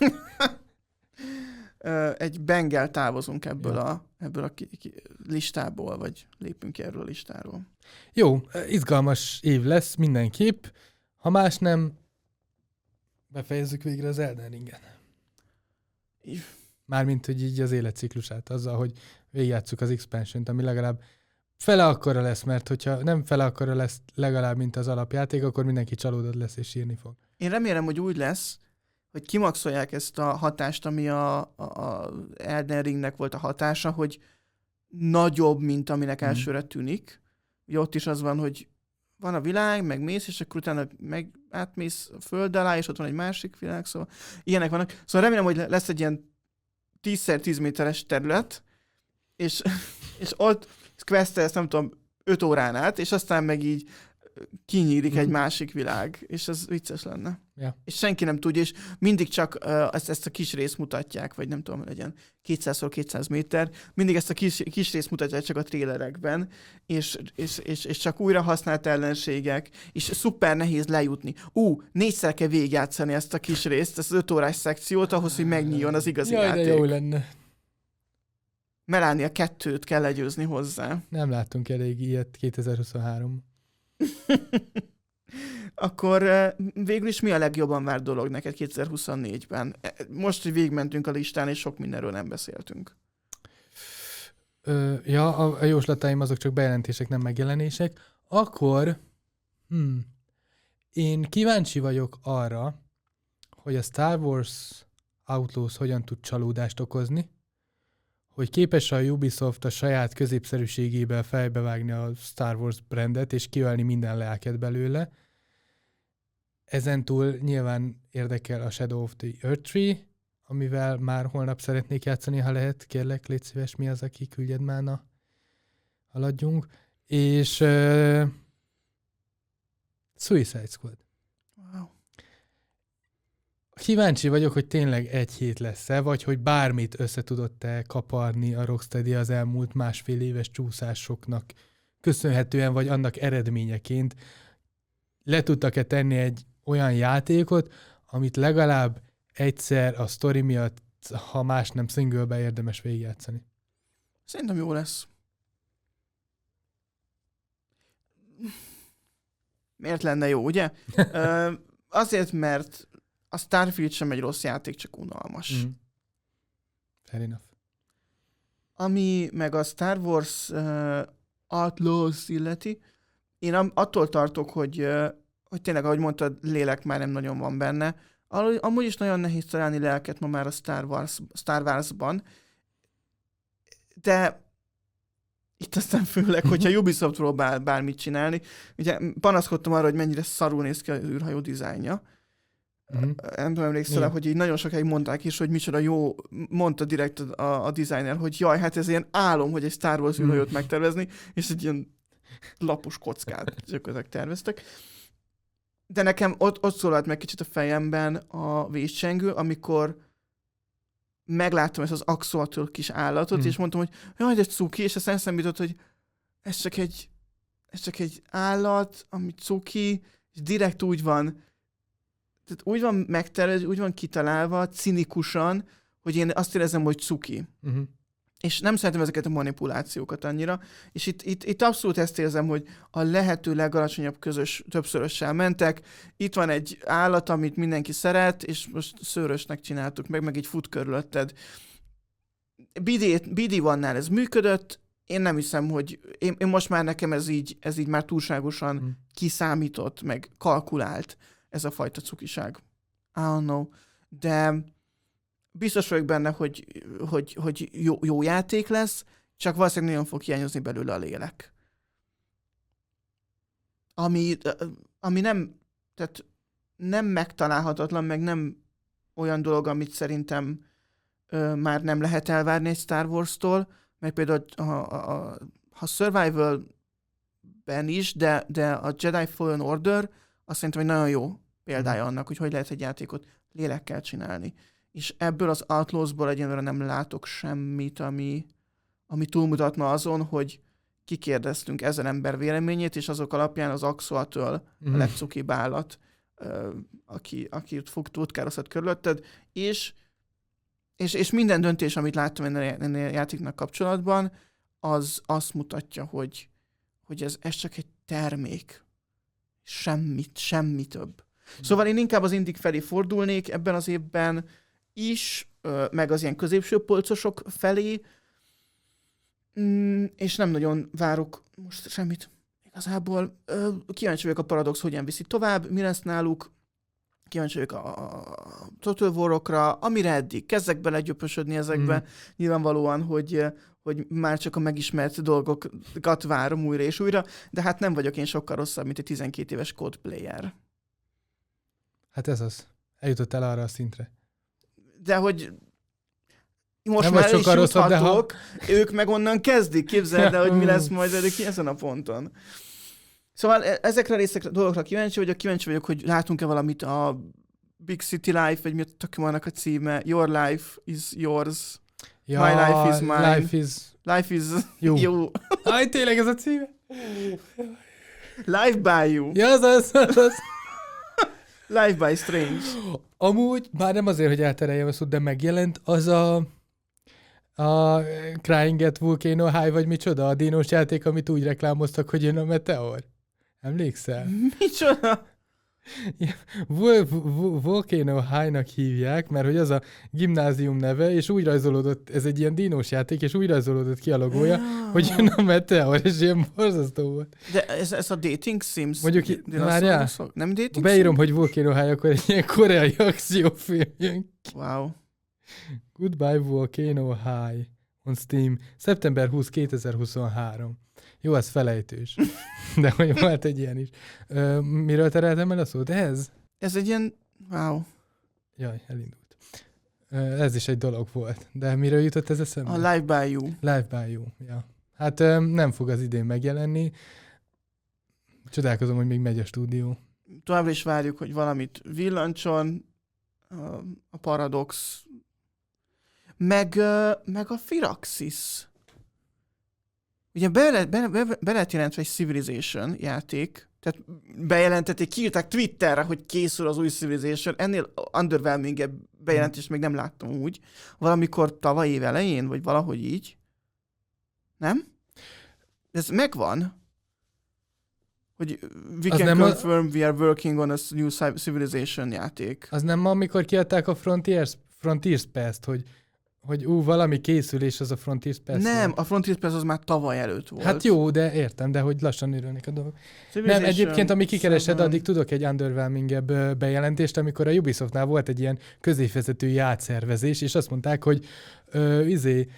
uh, egy bengel távozunk ebből ja. a, ebből a ki, ki, listából, vagy lépünk ki erről a listáról.
Jó, izgalmas év lesz mindenképp. Ha más nem, befejezzük végre az Elden Ringen. Mármint, hogy így az életciklusát, azzal, hogy végigjátsszuk az expansiont, ami legalább fele akkora lesz, mert hogyha nem fele akkora lesz legalább, mint az alapjáték, akkor mindenki csalódott lesz és sírni fog.
Én remélem, hogy úgy lesz, hogy kimaxolják ezt a hatást, ami a, a, a Elden Ringnek volt a hatása, hogy nagyobb, mint aminek hmm. elsőre tűnik. Ugye ott is az van, hogy van a világ, meg mész, és akkor utána meg átmész a föld alá, és ott van egy másik világ, szóval ilyenek vannak. Szóval remélem, hogy lesz egy ilyen tízszer tíz méteres terület, és, és ott questelsz, nem tudom, öt órán át, és aztán meg így kinyílik mm. egy másik világ, és ez vicces lenne.
Yeah.
És senki nem tudja, és mindig csak uh, ezt, ezt a kis részt mutatják, vagy nem tudom, legyen kétszázszor kétszáz méter, mindig ezt a kis, kis részt mutatják csak a trélerekben, és, és, és, és csak újra használt ellenségek, és szuper nehéz lejutni. Ú, négyszer kell végigjátszani ezt a kis részt, ezt az öt órás szekciót, ahhoz, hogy megnyíljon az igazi
Jaj,
játék.
De jó lenne.
Melania kettőt kell legyőzni hozzá.
Nem láttunk elég ilyet kétezer-huszonhárom.
Akkor végül is mi a legjobban várt dolog neked kétezer-huszonnégyben? Most, hogy végigmentünk a listán, és sok mindenről nem beszéltünk.
Ö, ja, a, a jóslataim azok csak bejelentések, nem megjelenések. Akkor hmm, én kíváncsi vagyok arra, hogy a Star Wars Outlaws hogyan tud csalódást okozni, hogy képes a Ubisoft a saját középszerűségével fejbevágni a Star Wars brandet, és kiölni minden lelket belőle. Ezentúl nyilván érdekel a Shadow of the Earth Tree, amivel már holnap szeretnék játszani, ha lehet. Kérlek, légy szíves, mi az, aki küldjed már, na, haladjunk. És uh, Suicide Squad.
Wow.
Kíváncsi vagyok, hogy tényleg egy hét lesz-e, vagy hogy bármit össze tudott-e kaparni a Rocksteady az elmúlt másfél éves csúszásoknak köszönhetően, vagy annak eredményeként le tudtak-e tenni egy olyan játékot, amit legalább egyszer a sztori miatt, ha más nem singlebe érdemes végigjátszani.
Szerintem jó lesz. Miért lenne jó, ugye? Ö, azért, mert a Starfield sem egy rossz játék, csak unalmas.
Mm. Fair enough.
Ami meg a Star Wars uh, Outlaws illeti, én am- attól tartok, hogy, uh, hogy tényleg, ahogy mondtad, lélek már nem nagyon van benne. Al- amúgy is nagyon nehéz találni lelket ma már a Star Wars, Star Wars-ban, de itt aztán főleg, hogyha Ubisoft próbál bármit csinálni. Ugye panaszkodtam arra, hogy mennyire szarul néz ki az űrhajó dizájnja. Mm-hmm. Nem tudom, emlékszel rá, hogy így nagyon sokáig mondták is, hogy micsoda jó, mondta direkt a, a designer, hogy jaj, hát ez ilyen álom, hogy egy Star Wars űrhajót mm. megtervezni, és egy ilyen lapos kockát gyakorlatilag terveztek. De nekem ott, ott szólalt meg kicsit a fejemben a vészcsengő, amikor megláttam ezt az axolotl kis állatot, mm. és mondtam, hogy jaj, de cuki, és aztán eszembe jutott, hogy ez csak egy, ez csak egy állat, ami cuki, és direkt úgy van, tehát úgy van megtervezve, úgy van kitalálva, cinikusan, hogy én azt érezem, hogy cuki. Uh-huh. És nem szeretem ezeket a manipulációkat annyira, és itt, itt, itt abszolút ezt érzem, hogy a lehető legalacsonyabb közös többszörössel mentek. Itt van egy állat, amit mindenki szeret, és most szőrösnek csináltuk meg, meg így fut körülötted. bé dé egy-nál ez működött, én nem hiszem, hogy én, én most már nekem ez így, ez így már túlságosan uh-huh. kiszámított, meg kalkulált ez a fajta cukiság. I don't know. De biztos vagyok benne, hogy, hogy, hogy jó, jó játék lesz, csak valószínűleg nagyon fog hiányozni belőle a lélek. Ami, ami nem, tehát nem megtalálhatatlan, meg nem olyan dolog, amit szerintem ö, már nem lehet elvárni egy Star Wars-tól, mert például a, a, a, a Survival-ben is, de, de a Jedi Fallen Order azt szerintem egy nagyon jó példája annak, hogy hogy lehet egy játékot lélekkel csinálni. És ebből az Outlaws-ból egyenlőre nem látok semmit, ami, ami túlmutatna azon, hogy kikérdeztünk ezer ember véleményét, és azok alapján az Axoltől mm. a legcukibb állat, aki, aki futkározhat körülötted, és, és, és minden döntés, amit láttam ennél, ennél játéknak kapcsolatban, az azt mutatja, hogy, hogy ez, ez csak egy termék. Semmit, semmi több. Mm. Szóval én inkább az indik felé fordulnék ebben az évben is, meg az ilyen középső polcosok felé, és nem nagyon várok most semmit. Igazából kíváncsi vagyok a Paradox, hogyan viszi tovább, mi lesz náluk, kíváncsi vagyok a Total War-okra, amire eddig kezdek bele gyöpösödni ezekbe, mm. nyilvánvalóan, hogy, hogy már csak a megismert dolgokat várom újra és újra, de hát nem vagyok én sokkal rosszabb, mint egy tizenkét éves code player.
Hát ez az. Eljutottál arra a szintre.
De hogy most
nem
már is juthatok,
de ha...
ők meg onnan kezdik, képzeld el, hogy mi lesz majd ezen a ponton. Szóval ezekre a részekre, dolgokra kíváncsi vagyok, kíváncsi vagyok, hogy látunk-e valamit a Big City Life, vagy mi tök vannak a címe, Your Life is yours,
ja,
My life is mine.
Life is,
life is
you.
you.
Aj, tényleg ez a címe?
Life by you.
Ja, az az, az, az.
Life by Strange.
Amúgy, már nem azért, hogy eltereljem a szót, de megjelent az a a Crying at Volcano High, vagy micsoda, a dinós játék, amit úgy reklámoztak, hogy jön a Meteor. Emlékszel?
Micsoda?
Vol- Vol- Volcano High-nak hívják, mert hogy az a gimnázium neve, és úgy rajzolódott, ez egy ilyen dinós játék, és úgy rajzolódott ki a logója, yeah. hogy jön a Meteor, és ilyen borzasztó volt.
De ez, ez a Dating Sims?
Mondjuk, várjál,
nem Dating
beírom,
Sims?
hogy Volcano High, akkor egy ilyen koreai akciófilm jön ki.
Wow.
Goodbye Volcano High on Steam. szeptember huszadika kétezer-huszonhárom. Jó, ez felejtős. De hogy volt egy ilyen is. Ö, miről tereltem el a szót? Ez?
Ez egy ilyen... Wow.
Jaj, elindult. Ö, ez is egy dolog volt. De miről jutott ez eszembe?
A Live by You.
Live by You, ja. Hát ö, nem fog az idén megjelenni. Csodálkozom, hogy még megy a stúdió.
Továbbra is várjuk, hogy valamit villancson. A, a Paradox. Meg, uh, meg a Firaxis. Ugye be, be, be, be lehet jelentve egy Civilization játék, tehát bejelentették, kiírták Twitterre, hogy készül az új Civilization, ennél underwhelmingebb bejelentést még nem láttam úgy. Valamikor tavaly év elején, vagy valahogy így. Nem? Ez megvan. Hogy we
az
can confirm a... we are working on a new Civilization játék.
Az nem amikor kiadták a Frontiers, Frontiers Pass-t, hogy hogy ú, valami készül, és az a Frontiers Pass.
Nem, a Frontiers Pass az már tavaly előtt volt.
Hát jó, de értem, de hogy lassan örülnek a dolgok. Nem, egyébként, ami kikeresed, addig tudok egy underwhelmingebb bejelentést, amikor a Ubisoftnál volt egy ilyen középvezető játszervezés, és azt mondták, hogy ö, izé,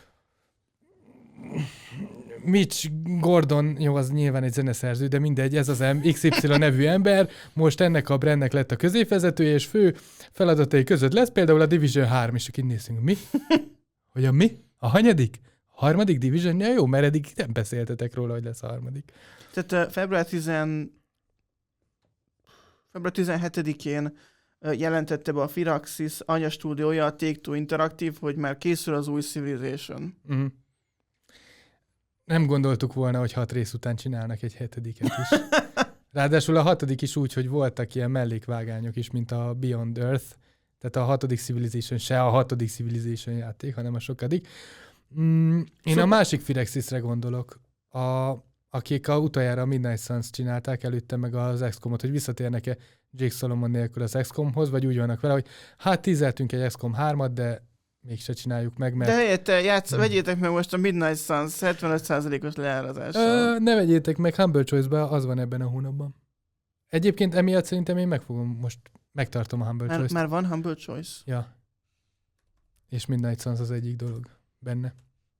Mitch Gordon, jó, az nyilván egy zeneszerző, de mindegy, ez az iksz ipszilon nevű ember, most ennek a brandnek lett a középvezetője, és fő feladatai között lesz például a Division három, és akkor nézzünk, mi? Hogy a mi? A hanyadik? A harmadik Division? Ja, jó, mert eddig nem beszéltetek róla, hogy lesz a harmadik.
Tehát uh, február tizenhetedikén uh, jelentette be a Firaxis anyastúdiója, a Take-Two Interactive, hogy már készül az új Civilization.
Uh-huh. Nem gondoltuk volna, hogy hat rész után csinálnak egy hetediket is. Ráadásul a hatodik is úgy, hogy voltak ilyen mellékvágányok is, mint a Beyond Earth, tehát a hatodik Civilization se a hatodik Civilization játék, hanem a sokadik. Mm, én szóval... a másik Firaxisre gondolok, a, akik a utoljára a Midnight Suns csinálták, előtte meg az iksz komot, hogy visszatérnek-e Jake Solomon nélkül az iksz komhoz, vagy úgy vannak vele, hogy hát tízeltünk egy iksz kom hármat, de mégse csináljuk meg, mert...
De helyette játsz, hmm. vegyétek meg most a Midnight Suns hetvenöt százalékos leárazással.
Ö, ne vegyétek meg, Humble Choice-ba az van ebben a hónapban. Egyébként emiatt szerintem én meg fogom, most megtartom a Humble
már,
Choice-t.
Már van Humble Choice?
Ja. És Midnight Suns az egyik dolog benne.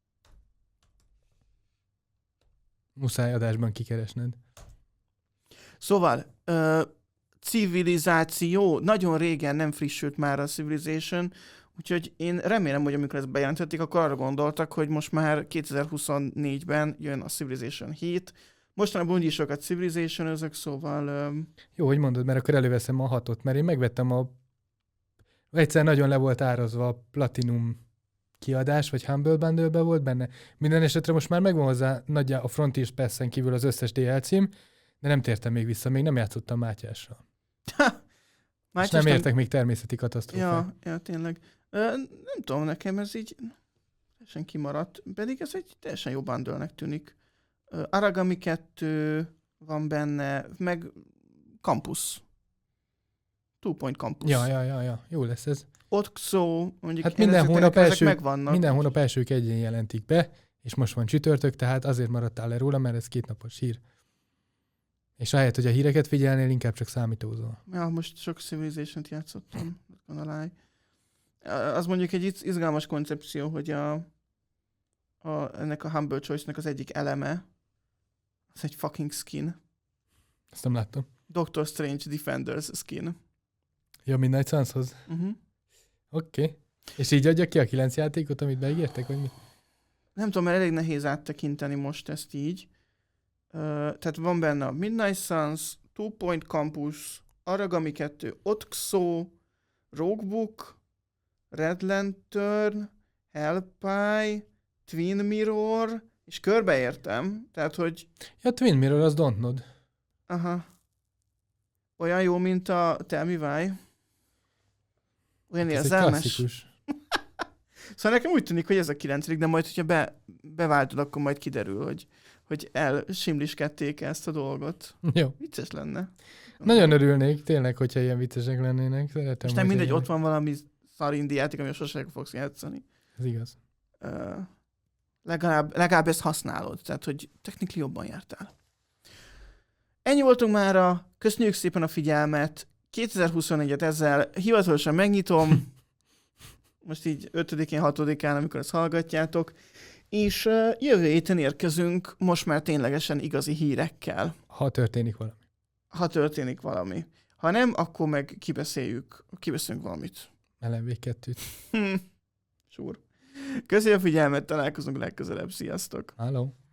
Muszáj adásban kikeresned.
Szóval, ö, civilizáció, nagyon régen nem frissült már a Civilization, úgyhogy én remélem, hogy amikor ezt bejelentették, akkor arra gondoltak, hogy most már kétezer-huszonnégyben jön a Civilization hét. Mostanában úgyis sokat Civilization-özök, szóval... Ö...
Jó, hogy mondod, mert akkor előveszem a hatot, mert én megvettem a... Egyszer nagyon le volt árazva a Platinum kiadás, vagy Humble Bundle-be volt benne. Minden esetre most már megvan hozzá nagyjá a Frontiers Pass-en kívül az összes dé el cém, de nem tértem még vissza, még nem játszottam Mátyással. És nem értek még természeti katasztrófák.
Ja, ja, tényleg. Ö, nem tudom, nekem ez így teljesen kimaradt, pedig ez egy teljesen jó bundle-nek tűnik. Ö, Aragami kettő van benne, meg Campus. Two Point Campus.
Ja, ja, ja, ja. Jó lesz ez.
Otxo, mondjuk
hát minden hónap, első,
megvannak.
minden hónap első egyén jelentik be, és most van csütörtök, tehát azért maradtál le róla, mert ez két napos hír. És ahelyett, hogy a híreket figyelnél, inkább csak számítózol.
Ja, most sok Civilization-t játszottam. Az mondjuk egy izgalmas koncepció, hogy a, a, ennek a Humble Choice-nek az egyik eleme, az egy fucking skin.
Ezt nem láttam.
Doctor Strange Defenders skin.
Ja, Midnight Sunshoz?
Uh-huh.
Oké. Okay. És így adja ki a kilenc játékot, amit beígértek, vagy mi?
Nem tudom, mert elég nehéz áttekinteni most ezt így. Uh, tehát van benne a Midnight Suns, Two Point Campus, Aragami kettő, Otxo, Roguebook, Red Lantern, Hellpie, Twin Mirror, és körbeértem, tehát hogy...
Ja, Twin Mirror, az Dontnod.
Aha. Olyan jó, mint a Tell Me Why. Olyan
hát
érzelmes. Szóval nekem úgy tűnik, hogy ez a kilencedik, de majd, hogyha be, beváltod, akkor majd kiderül, hogy, hogy elsimliskedték ezt a dolgot.
Jó.
Vicces lenne.
Nagyon örülnék, tényleg, hogyha ilyen viccesek lennének. Szeretem.
És nem mindegy, ott van valami szarindi játék, ami sosem fogsz játszani.
Ez igaz.
Uh, legalább, legalább ezt használod, tehát, hogy technikli jobban jártál. Ennyi voltunk mára, köszönjük szépen a figyelmet, kétezer-huszonnégyet ezzel hivatalosan megnyitom, most így ötödikén, hatodikán, amikor ezt hallgatjátok, és uh, jövő héten érkezünk most már ténylegesen igazi hírekkel.
Ha történik valami.
Ha történik valami. Ha nem, akkor meg kibeszéljük, kibeszélünk valamit.
el em vé kettőt.
Súr. Köszönjük a figyelmet, találkozunk legközelebb, sziasztok!
Hello.